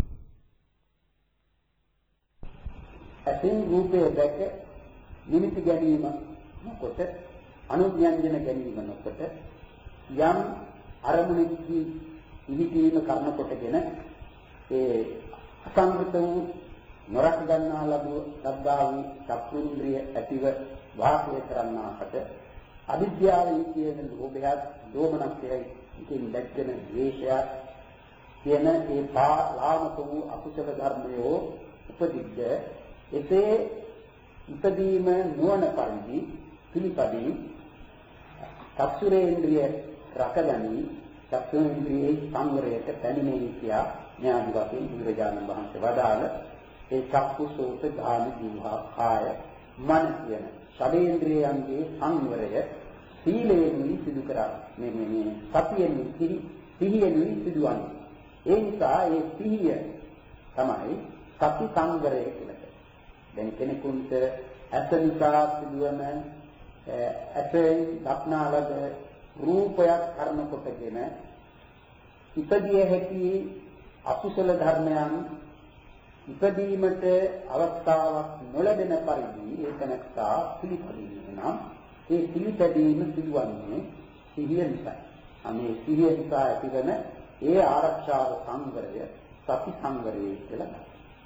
අසින් රූපය දැක නිමිති ගැනීම කොට අනුභ්‍යංජන ගැනීම නොකොට යම් අරමුණකදී ඉහිතීම කරන කොටගෙන ඒ අසංගත වූ නොරක් ගන්නා ලැබුව සද්දා වූ චක්කුන්ද්‍රිය ඇතිව වාසය කරන්නාකට අවිද්‍යාවයි කියන ලෝභයත් දෝමනස්යයි ඉතින් දැක්කෙන ද්වේෂය කියන ඒ ලාමක වූ අකුසල ධර්මයෝ උපදිද්ද එසේ ඉදීම නුවණ පරිදි පිළිපදී චක්ෂුරේන්ද්‍රිය රකගනි චක්ෂුරේන්ද්‍රියේ සංවරයට පැමිණෙයි කියා ඥාන වශයෙන් බුදුරජාණන් වහන්සේ වදාළ ඒ චක්කුසෝත ධාන ජීවහා කාය මන කියන ෂඩේන්ද්‍රයන්ගේ සංවරය සීලයෙන් සිදු කරා. මේ මේ සතියෙන් සිහියෙන් සිදුවන්නේ. ඒ නිසා ඒ සිහිය තමයි සති සංවරය කියලා. දැන් කෙනෙකුට ඇස නිසා සිදුවන ඇසෙන් දක්නාලද රූපයක් කරන කොටගෙන ඉපදිය හැකි අකුසල ධර්මයන් ඉපදීමට අවස්ථාවක් නොලැබෙන පරිදි ඒකනක්තා පිළිපදින්න නම් ඒ පිළිපැදීම සිදුවන්නේ සිහිය නිසා. අනේ සිහිය නිසා ඇතිවන ඒ ආරක්ෂාව සංවරය සති සංවරය කියලා.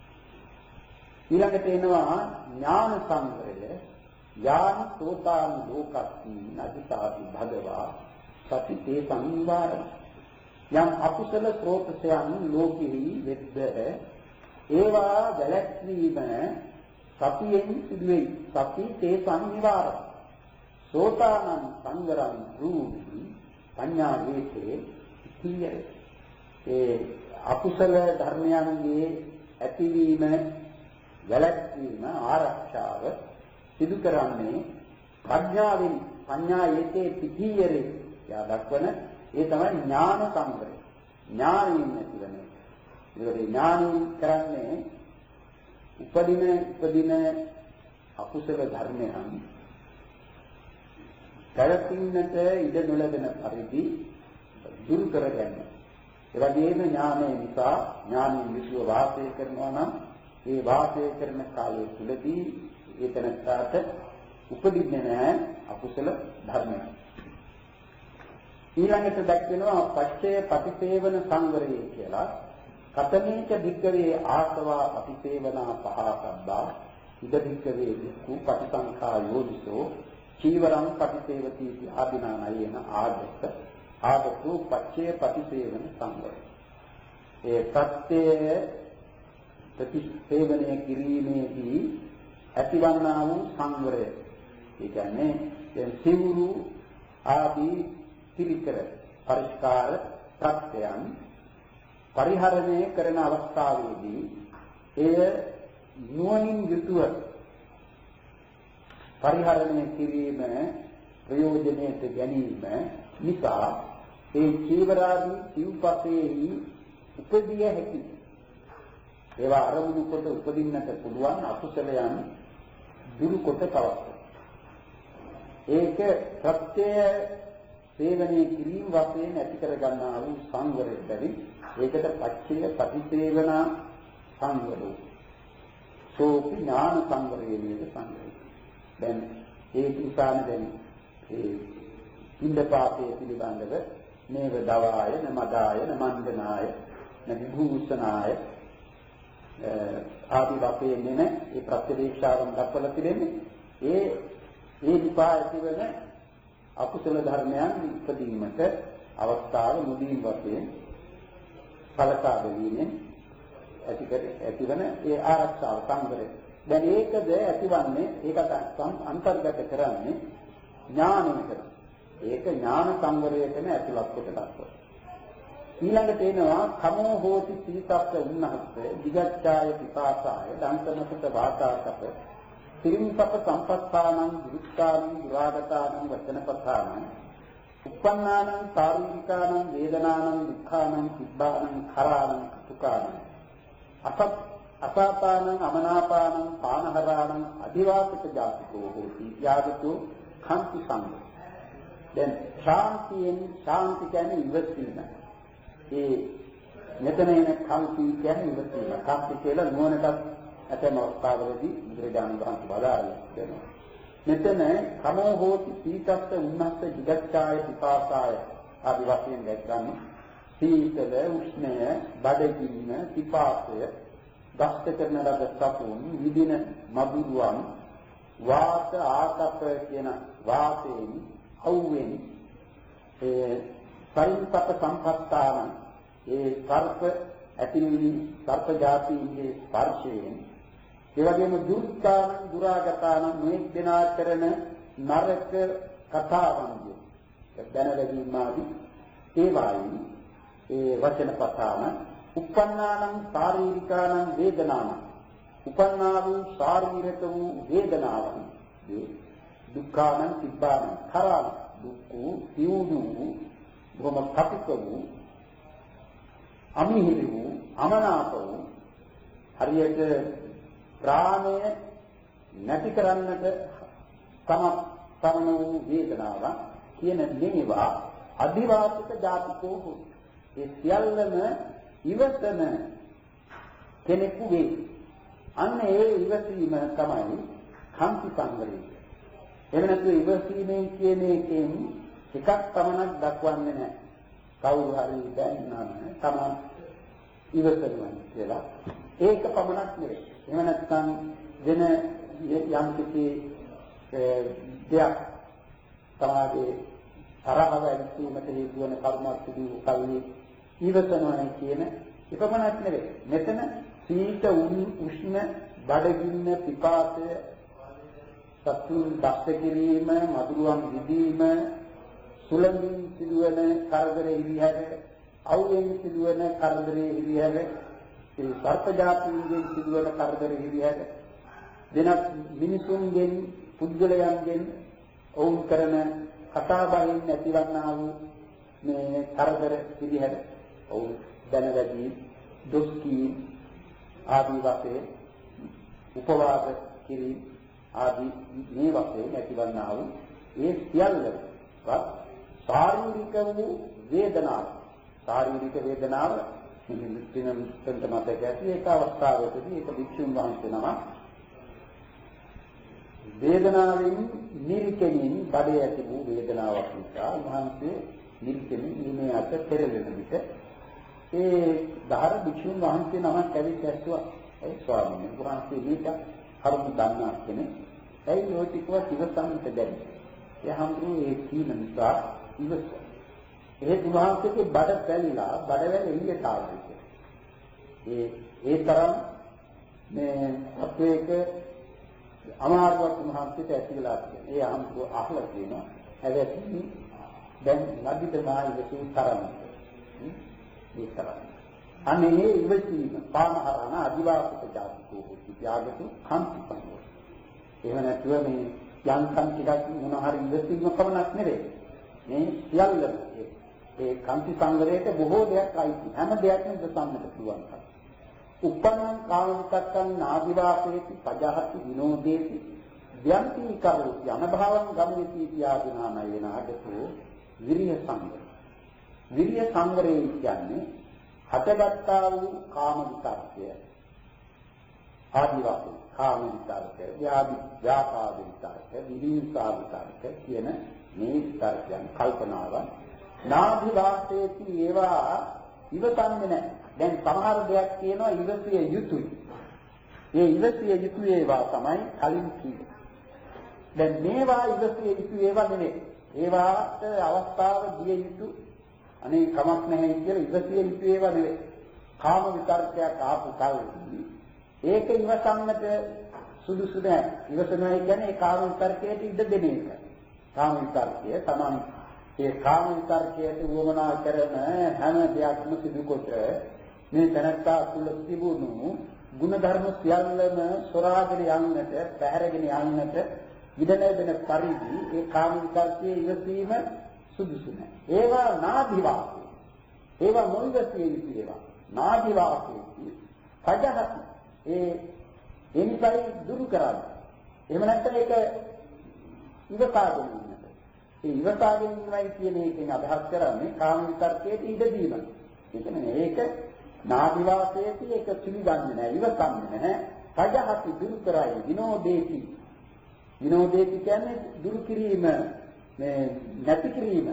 ඊළඟට එනවා ඥාන සංවරය. ඥාන සෝතාන ලෝකස්මි නදිතාති භගවා සතිතේ සංවාරය. යම් අකුසල ස්රෝතසයන් ලෝකෙහි වෙද්ද ඒවා වැළැක්වීම සතියෙන් සිදුවේ. සති තේ සංනිවාරය. සෝතානං සංවරං රූපි පඤ්ඤා වේතේ සියය. ඒ අකුසල ධර්මයන්ගේ ඇතිවීම වැළැක්වීම ආරක්ෂාව සිදු කරන්නේ ප්‍රඥාවෙන්. පඤ්ඤා වේතේ පිටියරේ යා දක්වන ඒ තමයි ඥාන සංවරය. ඥානයෙන් ඇතිවන. ඒකට ඥානයෙන් කරන්නේ උපදින උපදින අකුසල ධර්මයන් පැවැත්මට ඉඩ නොලැබෙන පරිදි දුරු කරගන්න. ඒ වගේම ඥානය නිසා ඥානයෙන් විශ්ව වාසය කරනවා නම් ඒ වාසය කරන කාලය තුලදී ඒ තැනට උපදින්නේ නැහැ අකුසල ධර්මයන්. ඊළඟට දැක්වෙනවා පච්චය පටිසේවන සංවරය කියලා. කතමේච භික්ඛවේ ආසවා පටිසේවනා පහසබ්බා ඉද භික්ඛවේ වික්ඛු පටිසංඛා යෝනිසෝ චීවරං පටිසේවති ආදිනානයන ආදත්ත ආදතු පච්චය පටිසේවන සංවරය. ඒ පත්‍ය ප්‍රතිසේවනය කිරීමේදී ඇතිවන්නා වූ සංවරය. ඒ කියන්නේ දැන් සිවුරු ආදී පිළිකර පරිස්කාර ප්‍රත්‍යයන් පරිහරණය කරන අවස්ථාවේදී එය නුවණින් යුතුව පරිහරණය කිරීම ප්‍රයෝජනයට ගැනීම නිසා ඒ චීවරාදී සිව්පසේහි උපදිය හැකි. ඒවා අරමුණු කොට උපදින්නට පුළුවන් අකුසලයන් දුරු කොට පවත්වන. ඒක ප්‍රත්‍ය සේවනයේ කිරීම වශයෙන් ඇති කර ගන්නා වූ සංවරයයි. ඒකට පච්චය ප්‍රතිසේවනා සංවරය. සෝපි ඥාන සංවරයේ නේද සංවරය. දැන් ඒ කිසාන දැන් ඒ ඉන්දපාතයේ පිළිබඳව මේව දවාය නමදාය නමන්දනාය නවිභූෂනාය ආදි වශයෙන් නෙන ඒ ප්‍රතිවේක්ෂාවන් දක්වලා තිබෙන්නේ ඒ ඒ විපා ඇතිවන අකුසල ධර්මයන් ඉපදීමට අවස්ථාව මුදීන් වශයෙන් සලකා බැලීමෙන් ඇතිකර ඇතිවන ඒ ආරක්ෂාව සංවරය. දැන් ඒකද ඇතිවන්නේ ඒකට අන්තර්ගත කරන්නේ ඥානයකට. ඒක ඥාන සංවරයටම ඇතුළත් කොට දක්වනවා. ඊළඟට එනවා කමෝ හෝති සීතස්ස උන්නහස්ස විගච්ඡාය පිපාසාය දන්තනසත වාතාසත තිරිම්සප සම්පත්තානං විරුක්තානං විරාගතානං වචනපතානං උප්පන්නානං සාරීරිකානං වේදනානං දුක්ඛානං සිබ්බානං kharaනං සුඛානං අසත් අසාපානං අමනාපානං පානහරානං අදිවාසිත ජාතිකෝ හෝති යාගතෝ khānti සංග. දැන් ශාන්තියෙන් ශාන්ති කියන්නේ ඉවසීම. ඒ මෙතන එන khānti කියන්නේ ඉවසීම. khānti කියලා නුවණට ඇතම අවස්ථාවලදී බුදුරජාණන් වහන්සේ වදාළේ දෙනවා. මෙතන කමෝ හෝති සීතස්ස උන්නස්ස විගච්ඡාය පිපාසාය ආදි වශයෙන් දැක්වන්න සීතල උෂ්ණය බඩගින්න පිපාසය දෂ්ට කරන ලද සතුන් විදින මබුරුවන් වාත ආතප කියන වාතයෙන් අවුවෙන් ඒ පරිපත සම්පත්තාන ඒ සර්ප ඇතිවි සර්ප જાතියේ ස්පර්ශයෙන් ඒ වගේම දුක්ඛාන දුරාගතාන මේ දෙනා කරන නරක කතාවන්ගේ දැනගැනීම ආදී ඒ වායි ඒ වචනපතාන උපන්නානං ශාරීරිකානං වේදනානං උපන්නා වූ ශාරීරික වූ වේදනාවන් දුක්ඛානං සිබ්බානං kharaනං දුක්ඛ සිවුදු බොහොම කපික වූ අමිහිරි වූ අමනාප වූ හරියට ප්‍රාණය නැති කරන්නට සමතරන වූ වේදනාව කියන මේවා අදිවාසිත ජාතිකෝ හෝ ඒ සියල්ලම ඉවසන කෙනෙකු වේ. අන්න ඒ ඉවසීම තමයි khānti සංවරය. එහෙම නැත්නම් ඉවසීමෙන් කියන එකෙන් එකක් පමණක් දක්වන්නේ නැහැ. කවුරු හරි දැනනම තමයි ඉවසනවා කියලා. ඒක පමණක් නෙවෙයි. එහෙම නැත්නම් වෙන යම් කිසි දෙයක් තමයි තරහව ඇතිවීමට හේතු වන කර්මයක් සිදු කල්හි ඉවසනවා කියන එකමනක් නෙවෙයි. මෙතන සීත උෂ්ණ බඩගින්න පිපාසය සතුන් දස්ත කිරීම මధుරම් විදීම සුලංගින් සිදුවන කරදරේ හිරිහැර අවුෙන් සිදුවන කරදරේ හිරිහැර ඒ සර්ප જાතින්ගෙන් සිදුවන කරදරේ හිරිහැර වෙනත් මිනිසුන්ගෙන් පුද්ගලයන්ගෙන් ඔවුන් කරන කතා බහින් ඇතිවන්නා වූ මේ කරදර පිළිහැර ඔවුන් දැනගැනී දුක් කී ආදී වශයෙන් උපවාස කිරීම ආදී මේ වශයෙන් ඇතිවන්නා වූ ඒ සියල්ලවත් ශාරීරික වූ වේදනාව ශාරීරික වේදනාව මෙන්න මෙතන මතක ඇති ඒක අවස්ථාවකදී ඒක වික්ෂුන් වහන්සේ නම වේදනාවෙන් නිර්කෙමින් බඩේ ඇති වූ වේදනාවක් නිසා මහන්සිය නිර්කෙමින් ඉන්නේ අත පෙරලෙන විට ඒ දහර වික්ෂුන් වහන්සේ නමක් ඇවිත් ඇස්සුවා ඒ ස්වාමීන් වහන්සේ මේක කරුණ දන්නා කෙනෙක් ඇයි ඔය ටිකව ඉවසන්නට බැරි ඒ හම්බුනේ ඒ කීන නිසා ඉවසුවා ඒ වහන්සේගේ බඩ පැලිලා බඩවැල එළියට ආවා ඒ ඒ තරම් මේ අපේක අමාරුවක් මහන්සියට ඇතිලා තියෙනවා. ඒ අහම්බ අහලා තියෙනවා. හැබැයි දැන් ලබිත මායිකේ තරම. මේ තරම. අනේ ඉවසීම පාමහරණ අදිවාසිත ජාතිකෝ ත්‍යාගතු khānti සංගෝ. එහෙම නැතුව මේ යන්තම් ටිකක් මොන හරි ඉවසීම පමණක් නෙවෙයි. මේ සියල්ලම ඒ කාන්ති සංවරයට බොහෝ දෙයක් අයිති. හැම දෙයක්ම ඉවසන්නට පුළුවන්. උපන්නං කාමවිතක්කං නාදිවාසේති පජහති විනෝදේති යන්ති කරෝති අනභවං ගමයති යාදිනානය නාගතෝ විරිය සංවරය. විරිය සංවරය කියන්නේ හටගත්තා වූ කාම විතක්කය ආදිවාසී කාම විතක්කය ව්‍යාධි ව්‍යාපාද විතක්කය විහිංසා විතක්කය කියන මේ විතක්කයන් කල්පනාවන් නාදිවාසේති ඒවා ඉවසන්නේ නැහැ. දැන් සමහර දෙයක් කියනවා ඉවසිය යුතුයි. ඒ ඉවසිය යුතු ඒවා තමයි කලින් කිව්වේ. දැන් මේවා ඉවසිය යුතු ඒවා නෙවෙයි. ඒවාට අවස්ථාව දිය යුතු අනේ කමක් නැහැ කියලා ඉවසිය යුතු ඒවා නෙවෙයි. කාම විතර්කයක් ආපු කල්හි ඒක ඉවසන්නට සුදුසු නැහැ. ඉවසනවා කියන්නේ ඒ කාම විතර්කයට ඉඩ දෙන එක. කාම විතර්කය තමයි ඒ කාම විතර්කයට වමනා කරන හැම දෙයක්ම සිදු කොට මේ තනත්තා තුළ තිබුණු ගුණ ධර්ම සියල්ලම සොරාගෙන යන්නට, පැහැරගෙන යන්නට විදනදෙන පරිදි ඒ කාම විතර්කයේ ඉවසීම සුදුසු නැහැ. ඒවා නාදිවාසී. ඒවා මොනිවසිය යුතු ඒවා. නාදිවාසී. පජහති. ඒ එනිසයි දුරු කරන්නේ. එහෙම නැත්නම් ඒක ඉවසාගෙන ඉන්නට. ඒ ඉවසාගෙන ඉන්නයි කියන එකෙන් අදහස් කරන්නේ කාම විතර්කයට ඉඩ දීම. ඒ කියන්නේ ඒක නාදිවාසයේදී ඒක පිළිගන්නේ නැහැ, ඉවසන්නේ නැහැ. පජහති දුරු කරයි විනෝදේති. විනෝදේති කියන්නේ දුරු කිරීම, මේ නැති කිරීම.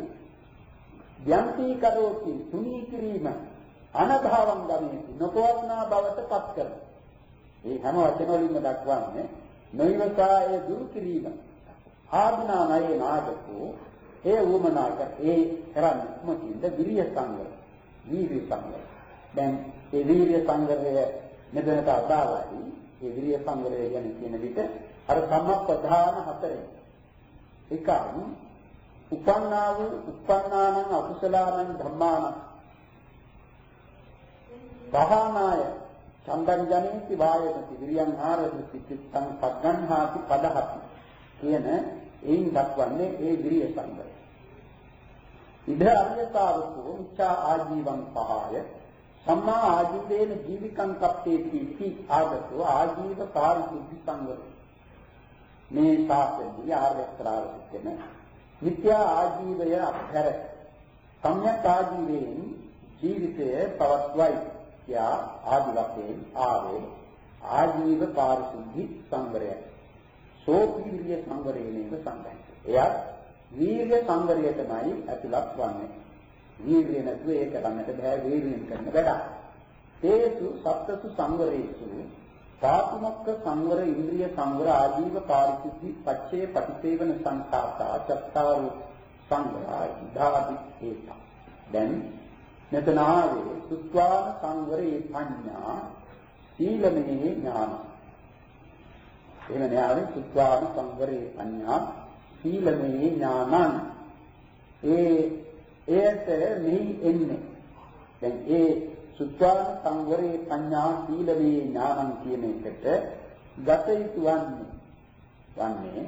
යන්ති කරෝති තුනී කිරීම. අනභවං ගමේති නොපවත්නා බවට පත් කරන. මේ හැම වචන වලින්ම දක්වන්නේ නොයිවසාය දුරු කිරීම. ආඥානයේ නාගකෝ ඒ වුමනාක ඒ කරන්නේ මොකද විරිය සංවර. වීර්ය සංවර. දැන් ඒ වීර්ය සංවරය මෙතනට අදාළයි. ඒ වීර්ය සංවරය ගැන කියන විට අර සම්ප්‍රදාන හතරේ එකක් උපන්නා වූ උපන්නානං අකුසලානං ධම්මානං වහානාය චන්දං ජනේති වායති විරියං ආරභති චිත්තං පග්ගණ්හාති පදහති කියන එයින් දක්වන්නේ ඒ විරිය සංවරය. ඉද අරියතාවකෝ උච්චා ආජීවං පහය සම්මා ආජීවේන ජීවිකං කප්පේති ඉති ආගතෝ ආජීව පාරිශුද්ධි සංවරය. මේ ශාස්ත්‍රයේ ආර්යස්ත්‍රාව කියන විද්‍යා ආජීවය අභර සම්‍යක් ආජීවයෙන් ජීවිතය පවත්වයි කියා ආදි වශයෙන් ආවේ ආජීව පාරිශුද්ධි සංවරය. සෝපීර්ය සංවරයේක සංගතයි. එයත් වීර්ය සංවරයටමයි ඇතුළත් වන්නේ. වීර්ය නැතුව ඒක ගන්නට බෑ. වීර්යයෙන් කරන වැඩක්. තේසු සප්තසු සංවරේසු පාපමොක්ඛ සංවර, ඉන්ද්‍රිය සංවර, ආජීව පාරිශුද්ධි, පච්චේ පටිසේවන සංඛාතා චත්තාරු සංවරා ඉදාදි ඒක. දැන් මෙතන ආවේ සුත්වාන සංවරේ පඤ්ඤා සීලමේ ඥාන. එහෙම න්යාවේ සුත්වාන සංවරේ පඤ්ඤා සීලමේ ඥානං. ඒ එයට මෙහි එන්නේ. දැන් ඒ සුත්වාන සංවරේ පඤ්ඤා සීලමේ ඥානං කියන එකට ගත යුතු වන්නේ වන්නේ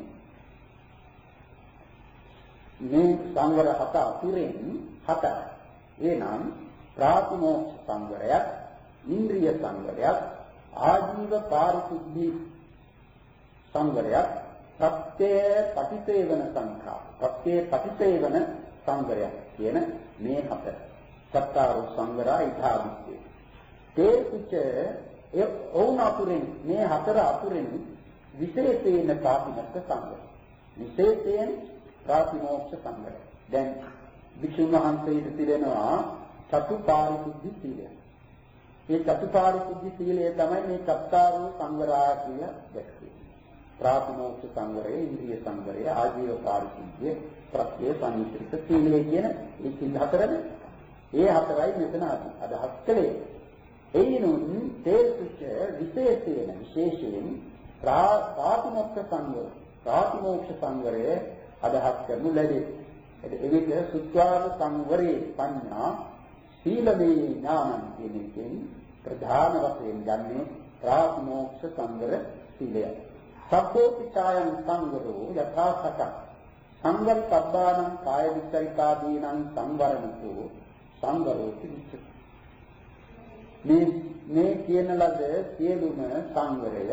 මේ සංවර හත අතුරෙන් හතරයි. එනම් ප්‍රාතිමෝක්ෂ සංවරයක්, ඉන්ද්‍රිය සංවරයක්, ආජීව පාරිශුද්ධි සංවරයක්, සත්‍ය පටිසේවන සංඛා, සත්‍ය පටිසේවන සංවරයක් කියන මේ හතර. සත්තාරු සංවරා ඊථාවිස්සේ. ඒ කුච ඒ ඕන අතුරෙන් මේ හතර අතුරෙන් විශේෂයෙන් ප්‍රාතිමෝක්ෂ සංවරය. විශේෂයෙන් ප්‍රාතිමෝක්ෂ සංවරය. දැන් වික්ෂුන් වහන්සේට තිබෙනවා චතුපාරිශුද්ධි සීලය. මේ චතුපාරිශුද්ධි සීලය තමයි මේ සත්තාරු සංවරා කියලා දැක්කේ. ප්‍රාතිමෝක්ෂ සංවරය, ඉන්ද්‍රිය සංවරය, ආජීව පාරිශුද්ධිය, ප්‍රත්‍ය සංයුක්ත සීලය කියන මේ සීල හතරද ඒ හතරයි මෙතන අදහස් කළේ. එයිනුත් තේසුච විශේෂයෙන් විශේෂයෙන් ප්‍රාතිමෝක්ෂ සංවරය, ප්‍රාතිමෝක්ෂ සංවරය අදහස් කරනු ලැබේ. එවිට සුත්වාන සංවරේ පඤ්ඤා සීලමේ ඥානං කියන එකෙන් ප්‍රධාන වශයෙන් ගන්නේ ප්‍රාතිමෝක්ෂ සංවර සීලය. සබ්බෝපි ඡායං සංවරෝ යථාසක සංවර සබ්බානං කාය විචරිකාදීනං සංවරණතෝ සංවරෝති විච්ඡති. මේ මේ කියන ලද සියලුම සංවරය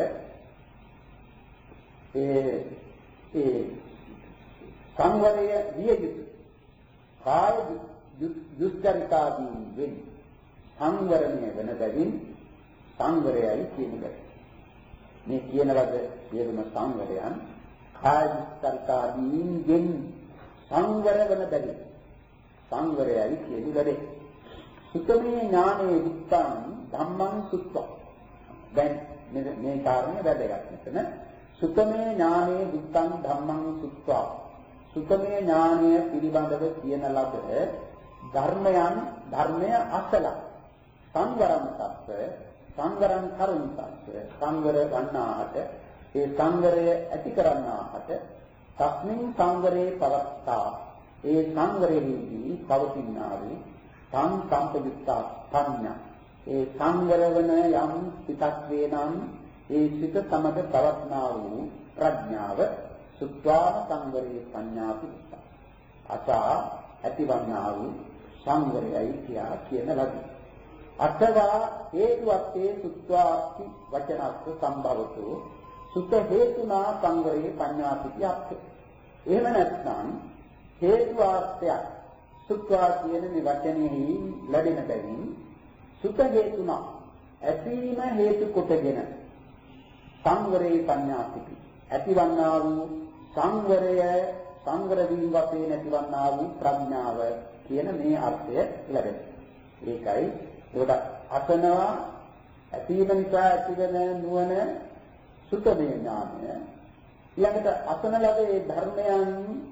ඒ ඒ සංවරය විය යුතු කාය දුස්චරිතාදීන් වෙන සංවරණය වෙන බැවින් සංවරයයි කියන්නේ. මේ කියන ලද සියලුම සංවරයන් කාය දුස්චරිතාදීන්ගෙන් සංවර වෙන බැවින් සංවරයයි කියන්නේ. සුතමේ ඥානේ විත්තං ධම්මං සුත්වා. දැන් මේ මේ කාරණේ වැදගත් මෙතන. සුතමේ ඥානේ විත්තං ධම්මං සුත්වා. සුතමේ ඥානය පිළිබඳව කියන ලද ධර්මයන් ධර්මය අසල සංවරම් සත්‍ය සංවරම් කරුණ සත්‍ය සංවර වන්නාහට ඒ සංවරය ඇති කරන්නාහට තස්මින් සංවරේ පවත්තා ඒ සංවරයේදී පවතිනා වූ සං සම්පයුක්තා පඤ්ඤා ඒ සංවර වන යම් සිතක් වේනම් ඒ සිත සමග පවත්නා වූ ප්‍රඥාව සුත්වාන සංවරේ පඤ්ඤාපි අසා ඇතිවන්නා වූ සංවරයයි කියා කියන ලදී. අටවා හේතුවත්තේ සුත්වාති වචනස්ස සම්භවතු සුත හේතුනා සංවරේ පඤ්ඤාපි කියත්. එහෙම නැත්නම් හේතුවාස්තයක් සුත්වා කියන මේ වචනයෙහි ලැබෙන බැවින් සුත හේතුනා ඇතිවීම හේතු කොටගෙන සංවරේ පඤ්ඤාපි ඇතිවන්නා වූ සංවරය සංවර වීම වශයෙන් ඇතිවන්නා වූ ප්‍රඥාව කියන මේ අර්ථය ලැබෙනවා. ඒකයි ඒකට අසනවා ඇතිවීම නිසා ඇතිවන නුවණ සුතමේ ඥානය. ඊළඟට අසන ලද ඒ ධර්මයන්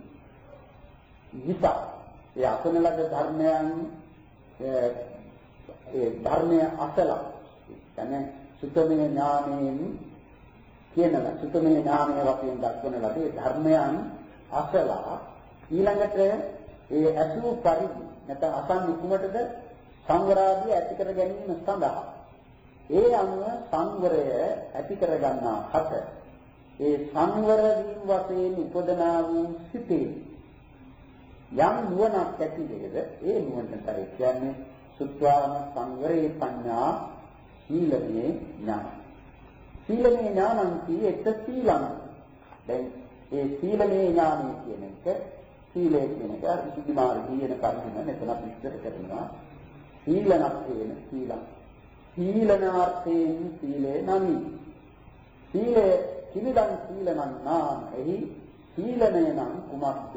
නිසා ඒ අසන ලද ධර්මයන් ඒ ධර්මය අසලා කියන්නේ සුතමේ ඥානයෙන් කියනල සුතමේ ඥානය වශයෙන් දක්වන ලදී ධර්මයන් අසලා ඊළඟට ඒ අසු පරිදි නැත්නම් අසන් කුමටද සංවරාදී ඇති කර ගැනීම සඳහා ඒ අනුව සංවරය ඇති කර ගන්නා හත ඒ සංවර වීම වශයෙන් උපදනා වූ සිටේ යම් නුවණක් ඇති වේද ඒ නුවණටයි කියන්නේ සුත්වාන සංවරේ පඤ්ඤා සීලමේ ඥාන. සීලමේ ඥානං කීයක සීලං. දැන් ඒ සීලමේ ඥානය කියන එක සීලය කියන එක විසුද්ධි මාර්ගයේ පරිදිම මෙතන විස්තර කරනවා. සීලනත්තේන සීලං. සීලනාර්ථයෙන් සීලේ නමි. සීලය කිලිදන් සීලනං නාම එහි සීලනය නම් කුමක්ද?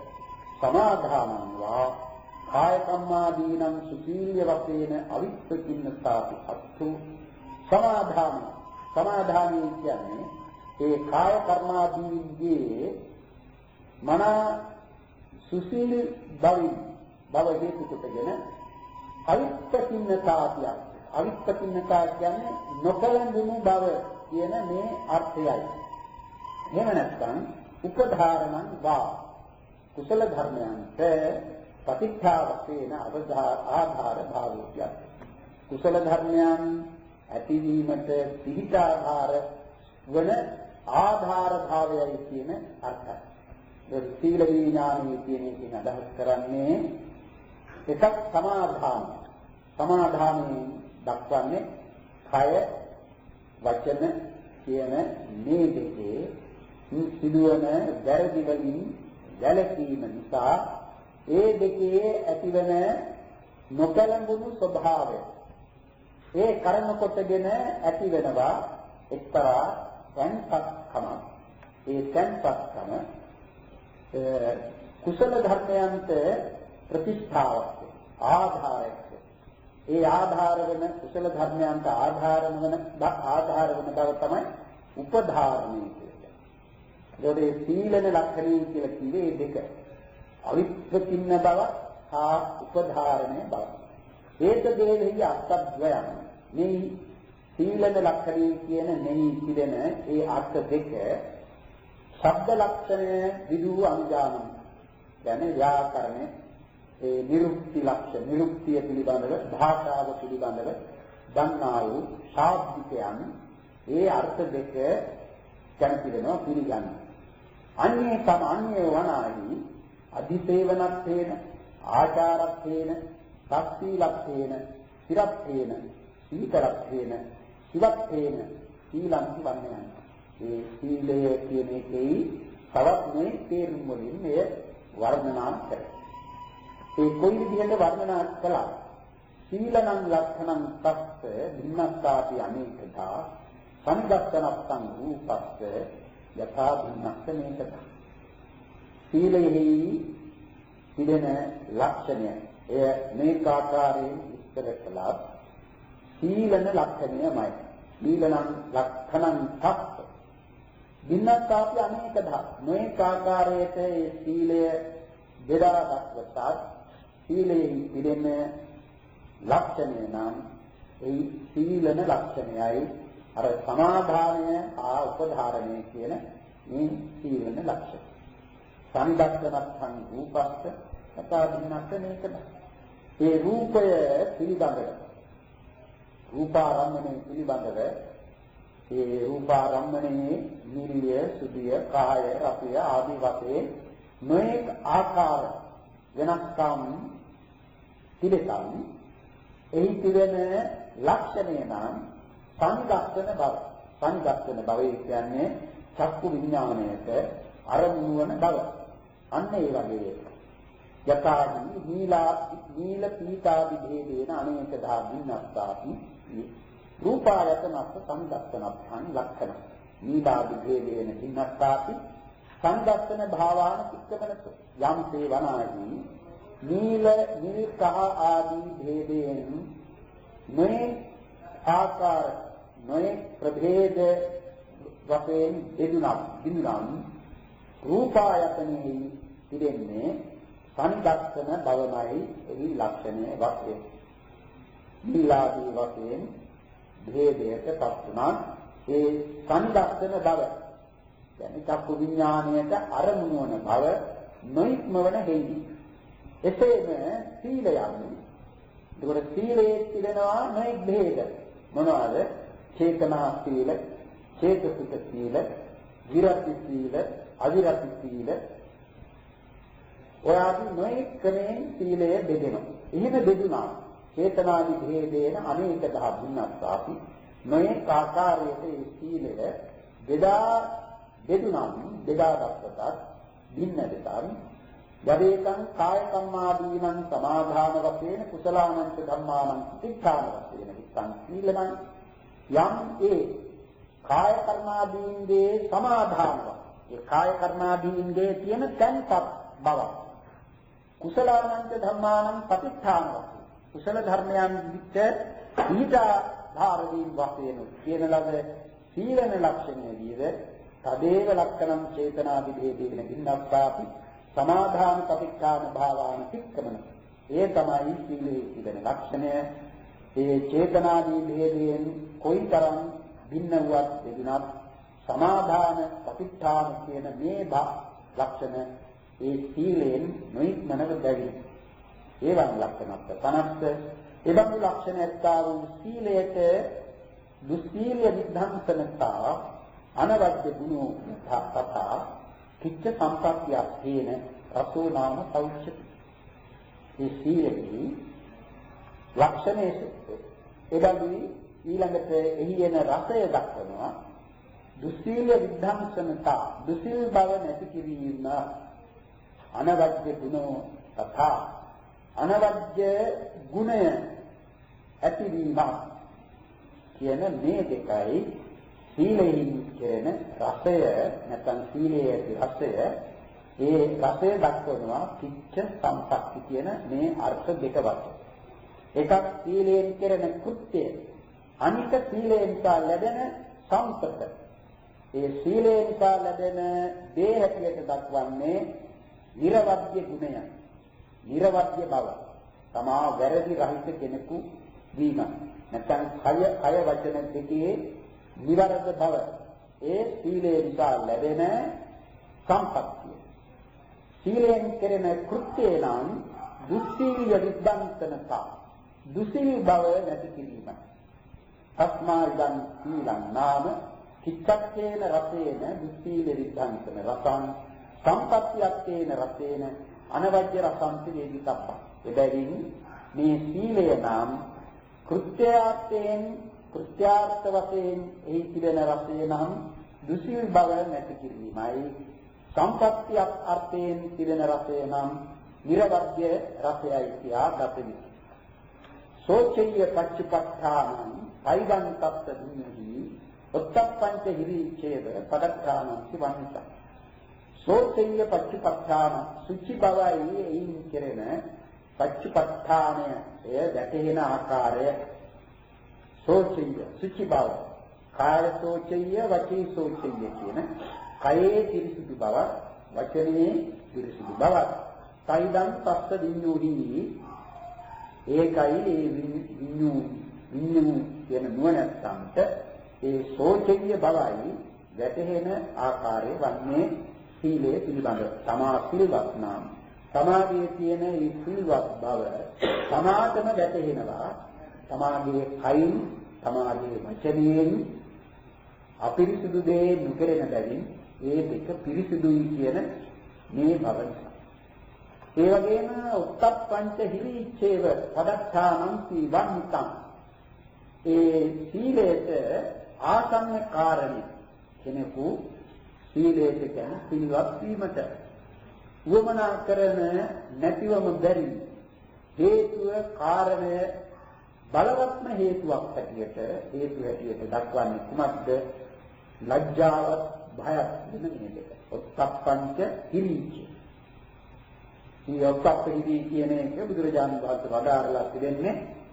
සමාධානං වා කාය කම්මාදීනම් සුසීල්‍ය වශයෙන් අවිප්පකින්නතාපි අත්තු සමාධාන. සමාධානය කියන්නේ ඒ කාය කර්මාදීන්ගේ මන සුසීල බවින් බව හේතු කොටගෙන අවිප්පකින්නතාපිය. අවිප්පකින්නතා කියන්නේ නොකලඳුණු බව කියන මේ අර්ථයයි. එහෙම නැත්නම් උපධාරණං වා කුසල ධර්මයන්ට ප්‍රතික්ෂාවසේන ආධාර භාවෝපිය. කුසල ධර්මයන් ඇතිවීමට පිහිටාධාර වන ආධාර භාවයයි කියන අර්ථය. ඒ සීල විඥානයේ කියන එකෙන් අදහස් කරන්නේ එකක් සමාධාන. සමාධානයේ දක්වන්නේ කය වචන කියන මේ දෙකේ සිදුවන වැරදි වලින් වැළකීම නිසා ඒ දෙකේ ඇතිවන නොකලඳුණු ස්වභාවය ඒ කර්ම කොටගෙන ඇති වෙනවා එක්තරා සංසක්කම. ඒ සංසක්කම කුසල ධර්මයන්ට ප්‍රතිස්ථාවක් ආධාරයක්. ඒ ආධාර වෙන කුසල ධර්මයන්ට ආධාර වෙන ආධාර වෙන බව තමයි උපධාරණය කියන්නේ. ඒකේ සීලන ලක්ෂණය කියලා කිව්වේ දෙක. අවිප්පකින්න බව හා උපධාරණය බව. ඒක දෙවෙහි අර්ථද්වයන්. මේ සීලන ලක්ෂණය කියන මෙහි පිළිදෙන ඒ අර්ථ දෙක ශබ්ද ලක්ෂණය විදු අනුජානන. කියන්නේ ව්‍යාකරණය ඒ නිරුක්ති ලක්ෂණ නිරුක්තිය පිළිබඳව භාෂාව පිළිබඳව දන්නා වූ ශාබ්දිකයන් ඒ අර්ථ දෙක කැමති වෙනවා පිළිගන්න. අන්නේ තම අන්නේ වනාහි අධිසේවනත්ථේන ආචාරත්ථේන සත්සීලත්ථේන සිරත්ථේන සීතලත්ථේන සිවත්ථේන සීලන්ති වන්නයන්. ඒ සීලය කියන එකේ තවත් මේ තේරුම් වලින් මෙය වර්ණනා කරයි. ඒ කොයි විදිහට වර්ණනා කළා? සීලනං ලක්ඛණං තස්ස භින්නස්සාපි අනේකතා සංගත්තනත්තං රූපස්ස යථා භින්නස්ස මේකතා. සීලෙහි පිළින ලක්ෂණය එය මේක ආකාරයෙන් විස්තර කළා. සීලන ලක්ෂණයමයි. සීලනං ලක්ඛණං තස්ස භින්නස්සාපි අනේකතා. මේක ආකාරයට ඒ සීලය බෙදා දක්වතා සීලෙහි පිළින ලක්ෂණය නම් ඒ සීලන ලක්ෂණයයි අර සමාධානය ආ උපධාරණය කියන මේ සීලන ලක්ෂණ. සංදක්ෂණත්ං රූපස්ස යථා භින්නස්ස මේකද. ඒ රූපය පිළිබඳව රූපාරම්මණය පිළිබඳව ඒ රූපාරම්මණයේ නිර්ය සුදිය කාය රසය ආදී වශයෙන් නොඑක ආකාර වෙනස්කම් පිළිසම් එහි තිබෙන ලක්ෂණය නම් සංදක්ෂණ බව. සංදක්ෂණ බව කියන්නේ චක්කු විඥාණයට අරමුණු වන බව. අන්න ඒ වගේ යථාහි නීලා නීල පීතාදි භේදේන අනේක දා වින්නස්සාති රූපායතනස්ස සංදක්ෂණත්ං ලක්ෂණ. නීලාදි භේදේන වින්නස්සාති සංදක්ෂණ භාවාන චිත්තමනස යම් සේවනාහි නීල නිල් කහ ආදී භේදයෙන් මේ ආකාර මේ ප්‍රභේද වශයෙන් දෙදුනම් දිනුනම් රූපායතනෙහි පිළිෙන්නේ සංදක්ෂණ බවමයි එහි ලක්ෂණය වශයෙන්. නීලාදී වශයෙන් භේදයට පත්ුණා ඒ සංදක්ෂණ බව කියන්නේ චක්කු විඥාණයට අරමුණු වන බව නොඉක්මවන හේයි. එසේම සීලය යන්නේ. ඒකට සීලයේ තිබෙනවා නොඑක් භේද. මොනවාද? චේතනා සීල, චේතසික සීල, විරති සීල, අවිරති සීල. ඔයාදී නොඑක් ක්‍රමයෙන් සීලය බෙදෙනවා. එහෙම බෙදුනා චේතනාදි භේදේන අනේක දහ භින්නස්සාපි නොඑක් ආකාරයට ඒ සීලය බෙදා බෙදුනම් බෙදා දක්වතත් භින්න දෙතන් යදේකං කාය කම්මාදීනං සමාධාන වශයෙන් කුසලානං ධම්මානං සික්ඛාන වශයෙන් විස්සං සීලනං යම් ඒ කාය කර්මාදීන්ගේ සමාධානව ඒ කාය කර්මාදීන්ගේ තියෙන තැන්පත් බව කුසලානං ධම්මානං පටිච්චාන වශයෙන් කුසල ධර්මයන් විච්ච ඊටා ධාරවීම වශයෙන් කියන ලද සීලන ලක්ෂණය විද තදේව ලක්ෂණං චේතනාදි භේදේන වින්නස්සාපි සමාධාන පටිච්චාන භාවාන සික්කමන. ඒ තමයි සීලයේ තිබෙන ලක්ෂණය. ඒ චේතනාදී භේදයෙන් කොයිතරම් භින්න වුවත් දෙදුනත් සමාධාන පටිච්චාන කියන මේ ලක්ෂණ ඒ සීලයෙන් නොඉක්මනව බැරි. ඒවන් ලක්ෂණත් තනස්ස එබඳු ලක්ෂණ ඇත්තා වූ සීලයට දුස්සීල විද්ධාංසනතා අනවද්‍ය ගුණෝ තථා කිච්ච සම්පත්තියක් තේන රසෝ නාම සෞඛ්‍ය. මේ සීලෙහි ලක්ෂණයේ එබඳුයි ඊළඟට එහි එන රසය දක්වනවා. දුස්සීල විද්ධාංසනතා දුසිල් බව නැති කිරීම අනවද්‍ය ගුණෝ තථා අනවද්‍ය ගුණය ඇතිවීම කියන මේ දෙකයි සීලෙහි කෙරෙන රසය නැත්නම් සීලයේ රසය ඒ රසය දක්වනවා කිච්ච සම්පatti කියන මේ අර්ථ දෙක වශයෙන්. එකක් සීලයෙන් කෙරෙන කෘත්‍යය, අනික සීලයෙන් නිසා ලැබෙන සම්පත. ඒ සීලයෙන් නිසා ලැබෙන දේ හැටියට දක්වන්නේ නිර්වද්‍ය ගුණය. නිර්වද්‍ය බව. තමා වැරදි රහිත කෙනෙකු වීම. නැත්නම් කය කය වචන දෙකේ නිවැරදි බව. ඒ සීලේ නිසා ලැබෙන සම්පත්තිය. සීලයෙන් කෙරෙන කෘත්‍යය නම් දුස්සීල විද්වංසනතා. දුස්සීල බව නැති කිරීම. තස්මා ඉදං සීලං නාම චිත්තත්තේන රසේන දුස්සීල විද්ධාන්තන රසං සම්පත්තියත්තේන රසේන අනවජ්‍ය රසන්ති වේදිතප්ප. එබැවින් මේ සීලය නම් කෘත්‍යාර්ථයෙන් කෘත්‍යාර්ථ වශයෙන් එහි තිබෙන රසය නම් දුසීල් බව නැති කිරීමයි. සම්පත්තියක් අර්ථයෙන් තිබෙන රසය නම් නිර්වද්‍ය රසයයි කියා ගතමි. සෝචේය පච්චපට්ඨානං පයිදං තත්ත දුන්නහි උත්තප්පංච හිරි ඡේද පදත්තානං සිවන්ත. සෝචේය පච්චපට්ඨාන සුචි බවයි එයින් කෙරෙන පච්චපට්ඨානය එය වැටෙන ආකාරය. සෝචේය සුචි බව කාය සෝචේය වචී සෝචේය කියන කයේ පිරිසිදු බව වචනේ පිරිසිදු බව පයිදං තත්ත දින්නුහි ඒකයි ඒ විඤ්ඤු විඤ්ඤු කියන නුවණැත්තන්ට ඒ සෝචේය බවයි වැටහෙන ආකාරය වන්නේ සීලයේ පිළිබඳ. තමා සිල්වත් නම් තමාගේ තියෙන ඒ සිල්වත් බව තමාටම වැටහෙනවා. තමාගේ කයින් තමාගේ වචනයෙන් අපිරිසුදු දේ නොකරන බැවින් ඒ දෙක පිරිසුදුයි කියන මේ බව නිසා. ඒ වගේම උත්තප්පංච හිරිච්ඡේව පදත්තානං සීවන්තං. ඒ සීලයට ආසන්න කාරණය කෙනෙකු සීලයට කියන සිල්වත් වීමට උවමනා කරන නැතිවම බැරි හේතුව කාරණය බලවත්ම හේතුවක් හැටියට හේතු හැටියට දක්වන්නේ කුමක්ද? ලැජ්ජාවත් භයත් වෙන මේ දෙක. උත්තප්පංච හිරිච්ඡ. මේ උත්තප්ප හිරි කියන එක බුදුරජාණන් වහන්සේ වදාරලා තිබෙන්නේ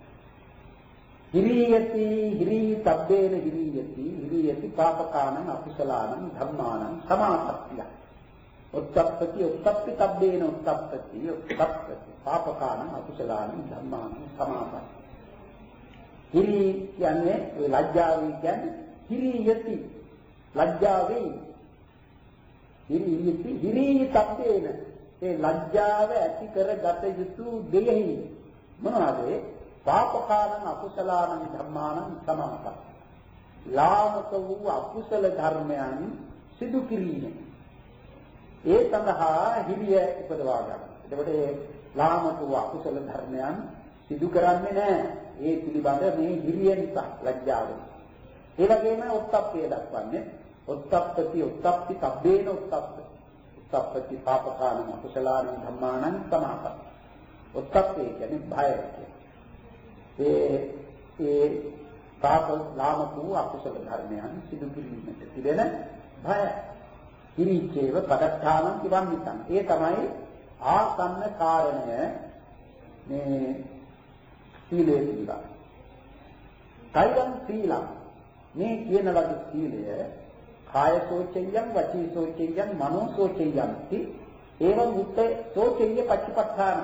හිරියති හිරි තබ්බේන හිරියති හිරියති පාපකානං අකුසලානං ධම්මානං සමාපත්තිය. උත්තප්පති උත්තප්පි තබ්බේන උත්තප්පති උත්තප්පති පාපකානං අකුසලානං ධම්මානං සමාපත්තිය. හිරි කියන්නේ ඒ ලැජ්ජාවයි කියන්නේ හිරියති ලැජ්ජාවේ හිරියති හිරි තබ්බේන ඒ ලැජ්ජාව ඇති කරගත යුතු දෙයෙහි මොනවාද? පාපකාරණ අකුසලානං ධම්මානං සමාපatti. ලාමක වූ අකුසල ධර්මයන් සිදු කිරීම. ඒ සඳහා හිරිය උපදවා ගන්න. එතකොට ඒ ලාමක වූ අකුසල ධර්මයන් සිදු කරන්නේ නැහැ. ඒ පිළිබඳ මේ හිරිය නිසා ලැජ්ජාව. ඒ වගේම උත්තප්පය දක්වන්නේ උත්තප්පති උත්තප්පි තබ්බේන උත්තප්පති. උත්තප්පති පාපකාරණ අකුසලානං ධම්මානං සමාපatti. උත්තප්පය කියන්නේ භය කියන්නේ. ඒ ඒ පාප ලාමක වූ අකුසල ධර්මයන් සිදු කිරීමට තිබෙන භය. හිරිච්ඡේව පදත්තානං කිවන්නිතං. ඒ තමයි ආසන්න කාරණය මේ සීලයේ පිළිබඳ. කයිදං සීලං මේ කියන ලද සීලය කාය සෝචෙය්‍යං වචී සෝචෙය්‍යං මනෝ සෝචෙය්‍යන්ති ඒවං උත්තේ සෝචෙය්‍ය පච්චපට්ඨාන.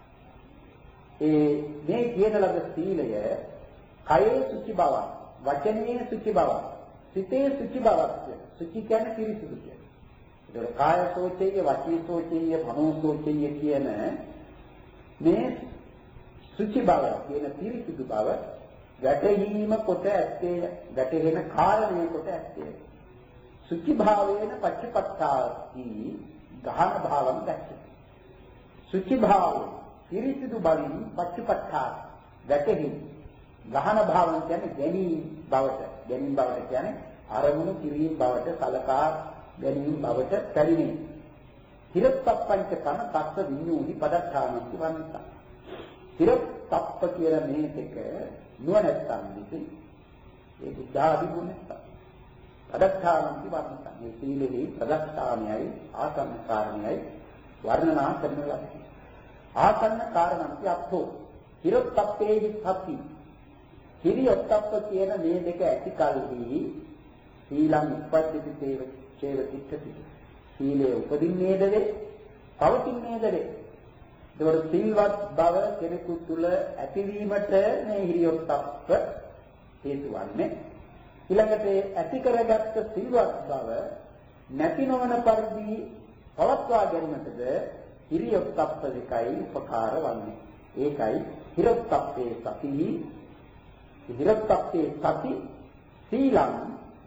ඒ මේ කියන ලද සීලය කයේ සුචි බව, වචනයේ සුචි බව, සිතේ සුචි බවක් කියන. සුචි කියන්නේ පිරිසිදු කියන. ඒතකොට කාය සෝචෙය, වචී සෝචෙය, මනෝ සෝචෙය කියන මේ සුචි බව කියන පිරිසිදු බව ගැටීම කොට ඇත්තේ ගැටෙන කාරණය කොට ඇත්තේ. සුචි භාවේන පච්චපට්ඨාති ගහන භාවං දැක්ක. සුචි භාවය පිරිසිදු බවින් පච්චපට්ඨා ගැටෙහි ගහන භාවං කියන්නේ ගැනීම බවට. ගැනීම බවට කියන්නේ අරමුණු කිරීම බවට සලකා ගැනීම බවට පැමිණේ. හිරප්පංච කන තස්ස විඤ්ඤූහි පදත්තානති වන්ත. හිරප්ප කියන මේ දෙක නුවණැත්තන් විසින් ඒ බුද්ධ ආධිගුණස්ත පදත්තානති වන්ත. මේ සීලෙහි පදත්තානයයි ආසන්න කාරණයයි වර්ණනා කරන ලදී. ආසන්න කාරණන්ති අත්ථෝ හිරප්පේහි සති. හිරියොත්ප්ප කියන මේ දෙක ඇති කලෙහි සීලං උප්පජ්ජති තේව චේව තිට්ඨති. සීලය උපදින්නේද වේ පවතින්නේද වේ. ඒතකොට සීලවත් බව කෙනෙකු තුල ඇතිවීමට මේ හිරියොත්ප්ප හේතු වන්නේ. ඊළඟට ඇති කරගත්ත සීලවත් බව නැති නොවන පරිදි පවත්වා ගැනීමටද හිරියොත්ප්ප දෙකයි උපකාර වන්නේ. ඒකයි හිරොත්ප්පේ සති හිරොත්ප්පේ සති සීලං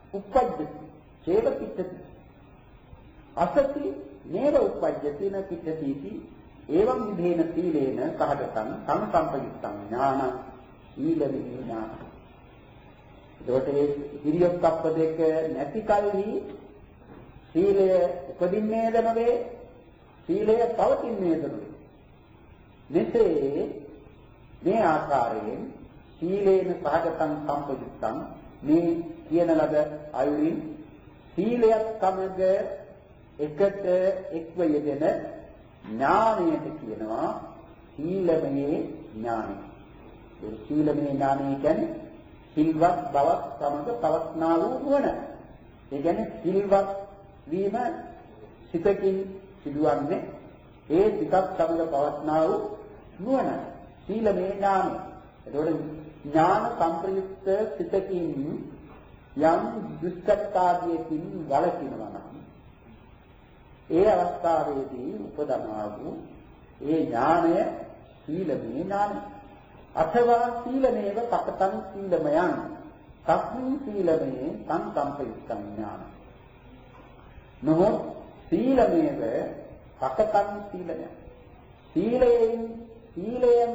uppajjati cheva pittati asati neva uppajjati na pittati iti evam vidhena silena kahagatan samsampayuttam ඥාන සීලමේ ඥාන. ඒකට ඒ හිරියොත්ප්ප දෙක නැති කල්හි සීලය උපදින්නේද නොවේ, සීලය පවතින්නේද නොවේ. මෙසේ මේ ආකාරයෙන් සීලේන සහගතං සම්පයුක්තං මේ කියන ලද අයුරින් සීලයක් සමග එකට එක්ව යෙදෙන ඥානයට කියනවා සීලමේ ඥානය. ඒ සීලමේ ඥානය කියන්නේ සිල්වත් බවක් සමග පවත්නා වූ නුවණ. ඒ කියන්නේ සිල්වත් වීම සිතකින් සිදුවන්නේ ඒ සිතත් සමග පවත්නා වූ නුවණ. සීලමේ ඥානය. එතකොට ඥාන සංප්‍රයුක්ත සිතකින් යම් දුෂ්කරතාවයකින් වළකිනවා නම් ඒ අවස්ථාවේදී උපදනා වූ ඒ ඥානය සීලමේ ඥානය. අथवा සීලමේව පකටං සීලමයන් තස්මින් සීලමේ සංසම්පයුක්තං ඥාන. නෝ සීලමේව පකටං සීලමය. සීලයෙන් සීලයම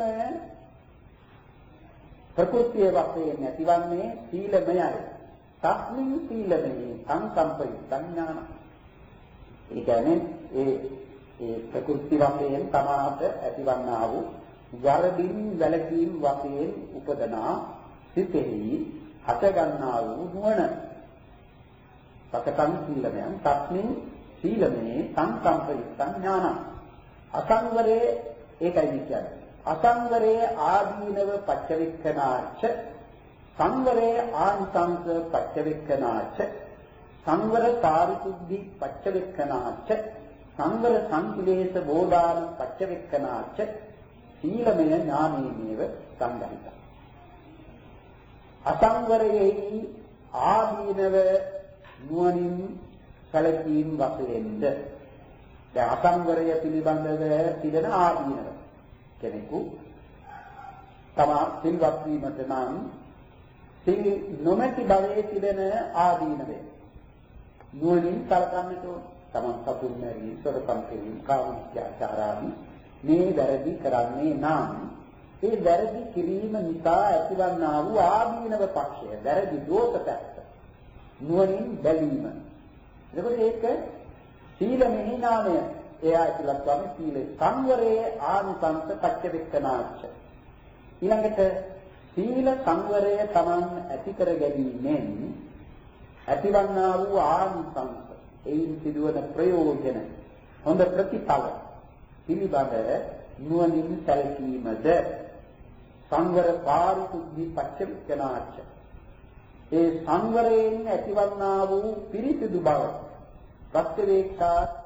ප්‍රකෘතිය වශයෙන් නැතිවන්නේ සීලමයයි. තස්මින් සීලමේ සංසම්පයුක්තං ඥාන. ඒ කියන්නේ ඒ ඒ ප්‍රකෘති වශයෙන් තමාට ඇතිවන්නා වූ වරදින් වැළකීම් වශයෙන් උපදනා සිතෙහි හට ගන්නා වූ නුවණ. සකතං සීලමයන් තස්මින් සීලමේ සංසම්පයුක්තං ඥාන. අසංවරේ ඒකයි කියන්නේ. අසංවරේ ආදීනව පච්චවික්ඛනාච්ච සංවරේ ආංසංස පච්චවික්ඛනාච්ච සංවර කාරිකුද්ධි පච්චවික්ඛනාච්ච සංවර සංකිලේශ බෝධාන පච්චවික්ඛනාච්ච සීලමය ඥානීමේව සංගහිත. අසංවරයෙහි ආදීනව නුවණින් සැලකීම් වශයෙන්ද දැන් අසංවරය පිළිබඳව තිබෙන ආදීනව කෙනෙකු තමා සිල්වත් වීමට නම් සිල් නොමැති භවයේ තිබෙන ආදීනවේ නුවණින් සලකන්නට ඕන. තමන් සතුන් මැරීම, සොරකම් කිරීම, කාමීත්‍යාචාරාදී මේ වැරදි කරන්නේ නම් ඒ වැරදි කිරීම නිසා ඇතිවන්නා වූ ආදීනව පක්ෂය, වැරදි දෝෂ පැත්ත නුවණින් බැලීම. එතකොට ඒක සීලමේ ඥානය. එයා ඇතුළත් වන්නේ සීල සංවරයේ ආනිසංස පච්චවික්ඛනාච්ච. ඊළඟට සීල සංවරය Taman ඇති කර ගැනීමෙන් ඇතිවන්නා වූ ආනිසංස, එයින් සිදුවන ප්‍රයෝජන, හොඳ ප්‍රතිඵල පිළිබඳ නුවණින් සැලකීමද සංවර පාරිශුද්ධි පච්චවික්ඛනාච්ච. ඒ සංවරයෙන් ඇතිවන්නා වූ පිරිසිදු බව ප්‍රත්‍යවේක්ෂා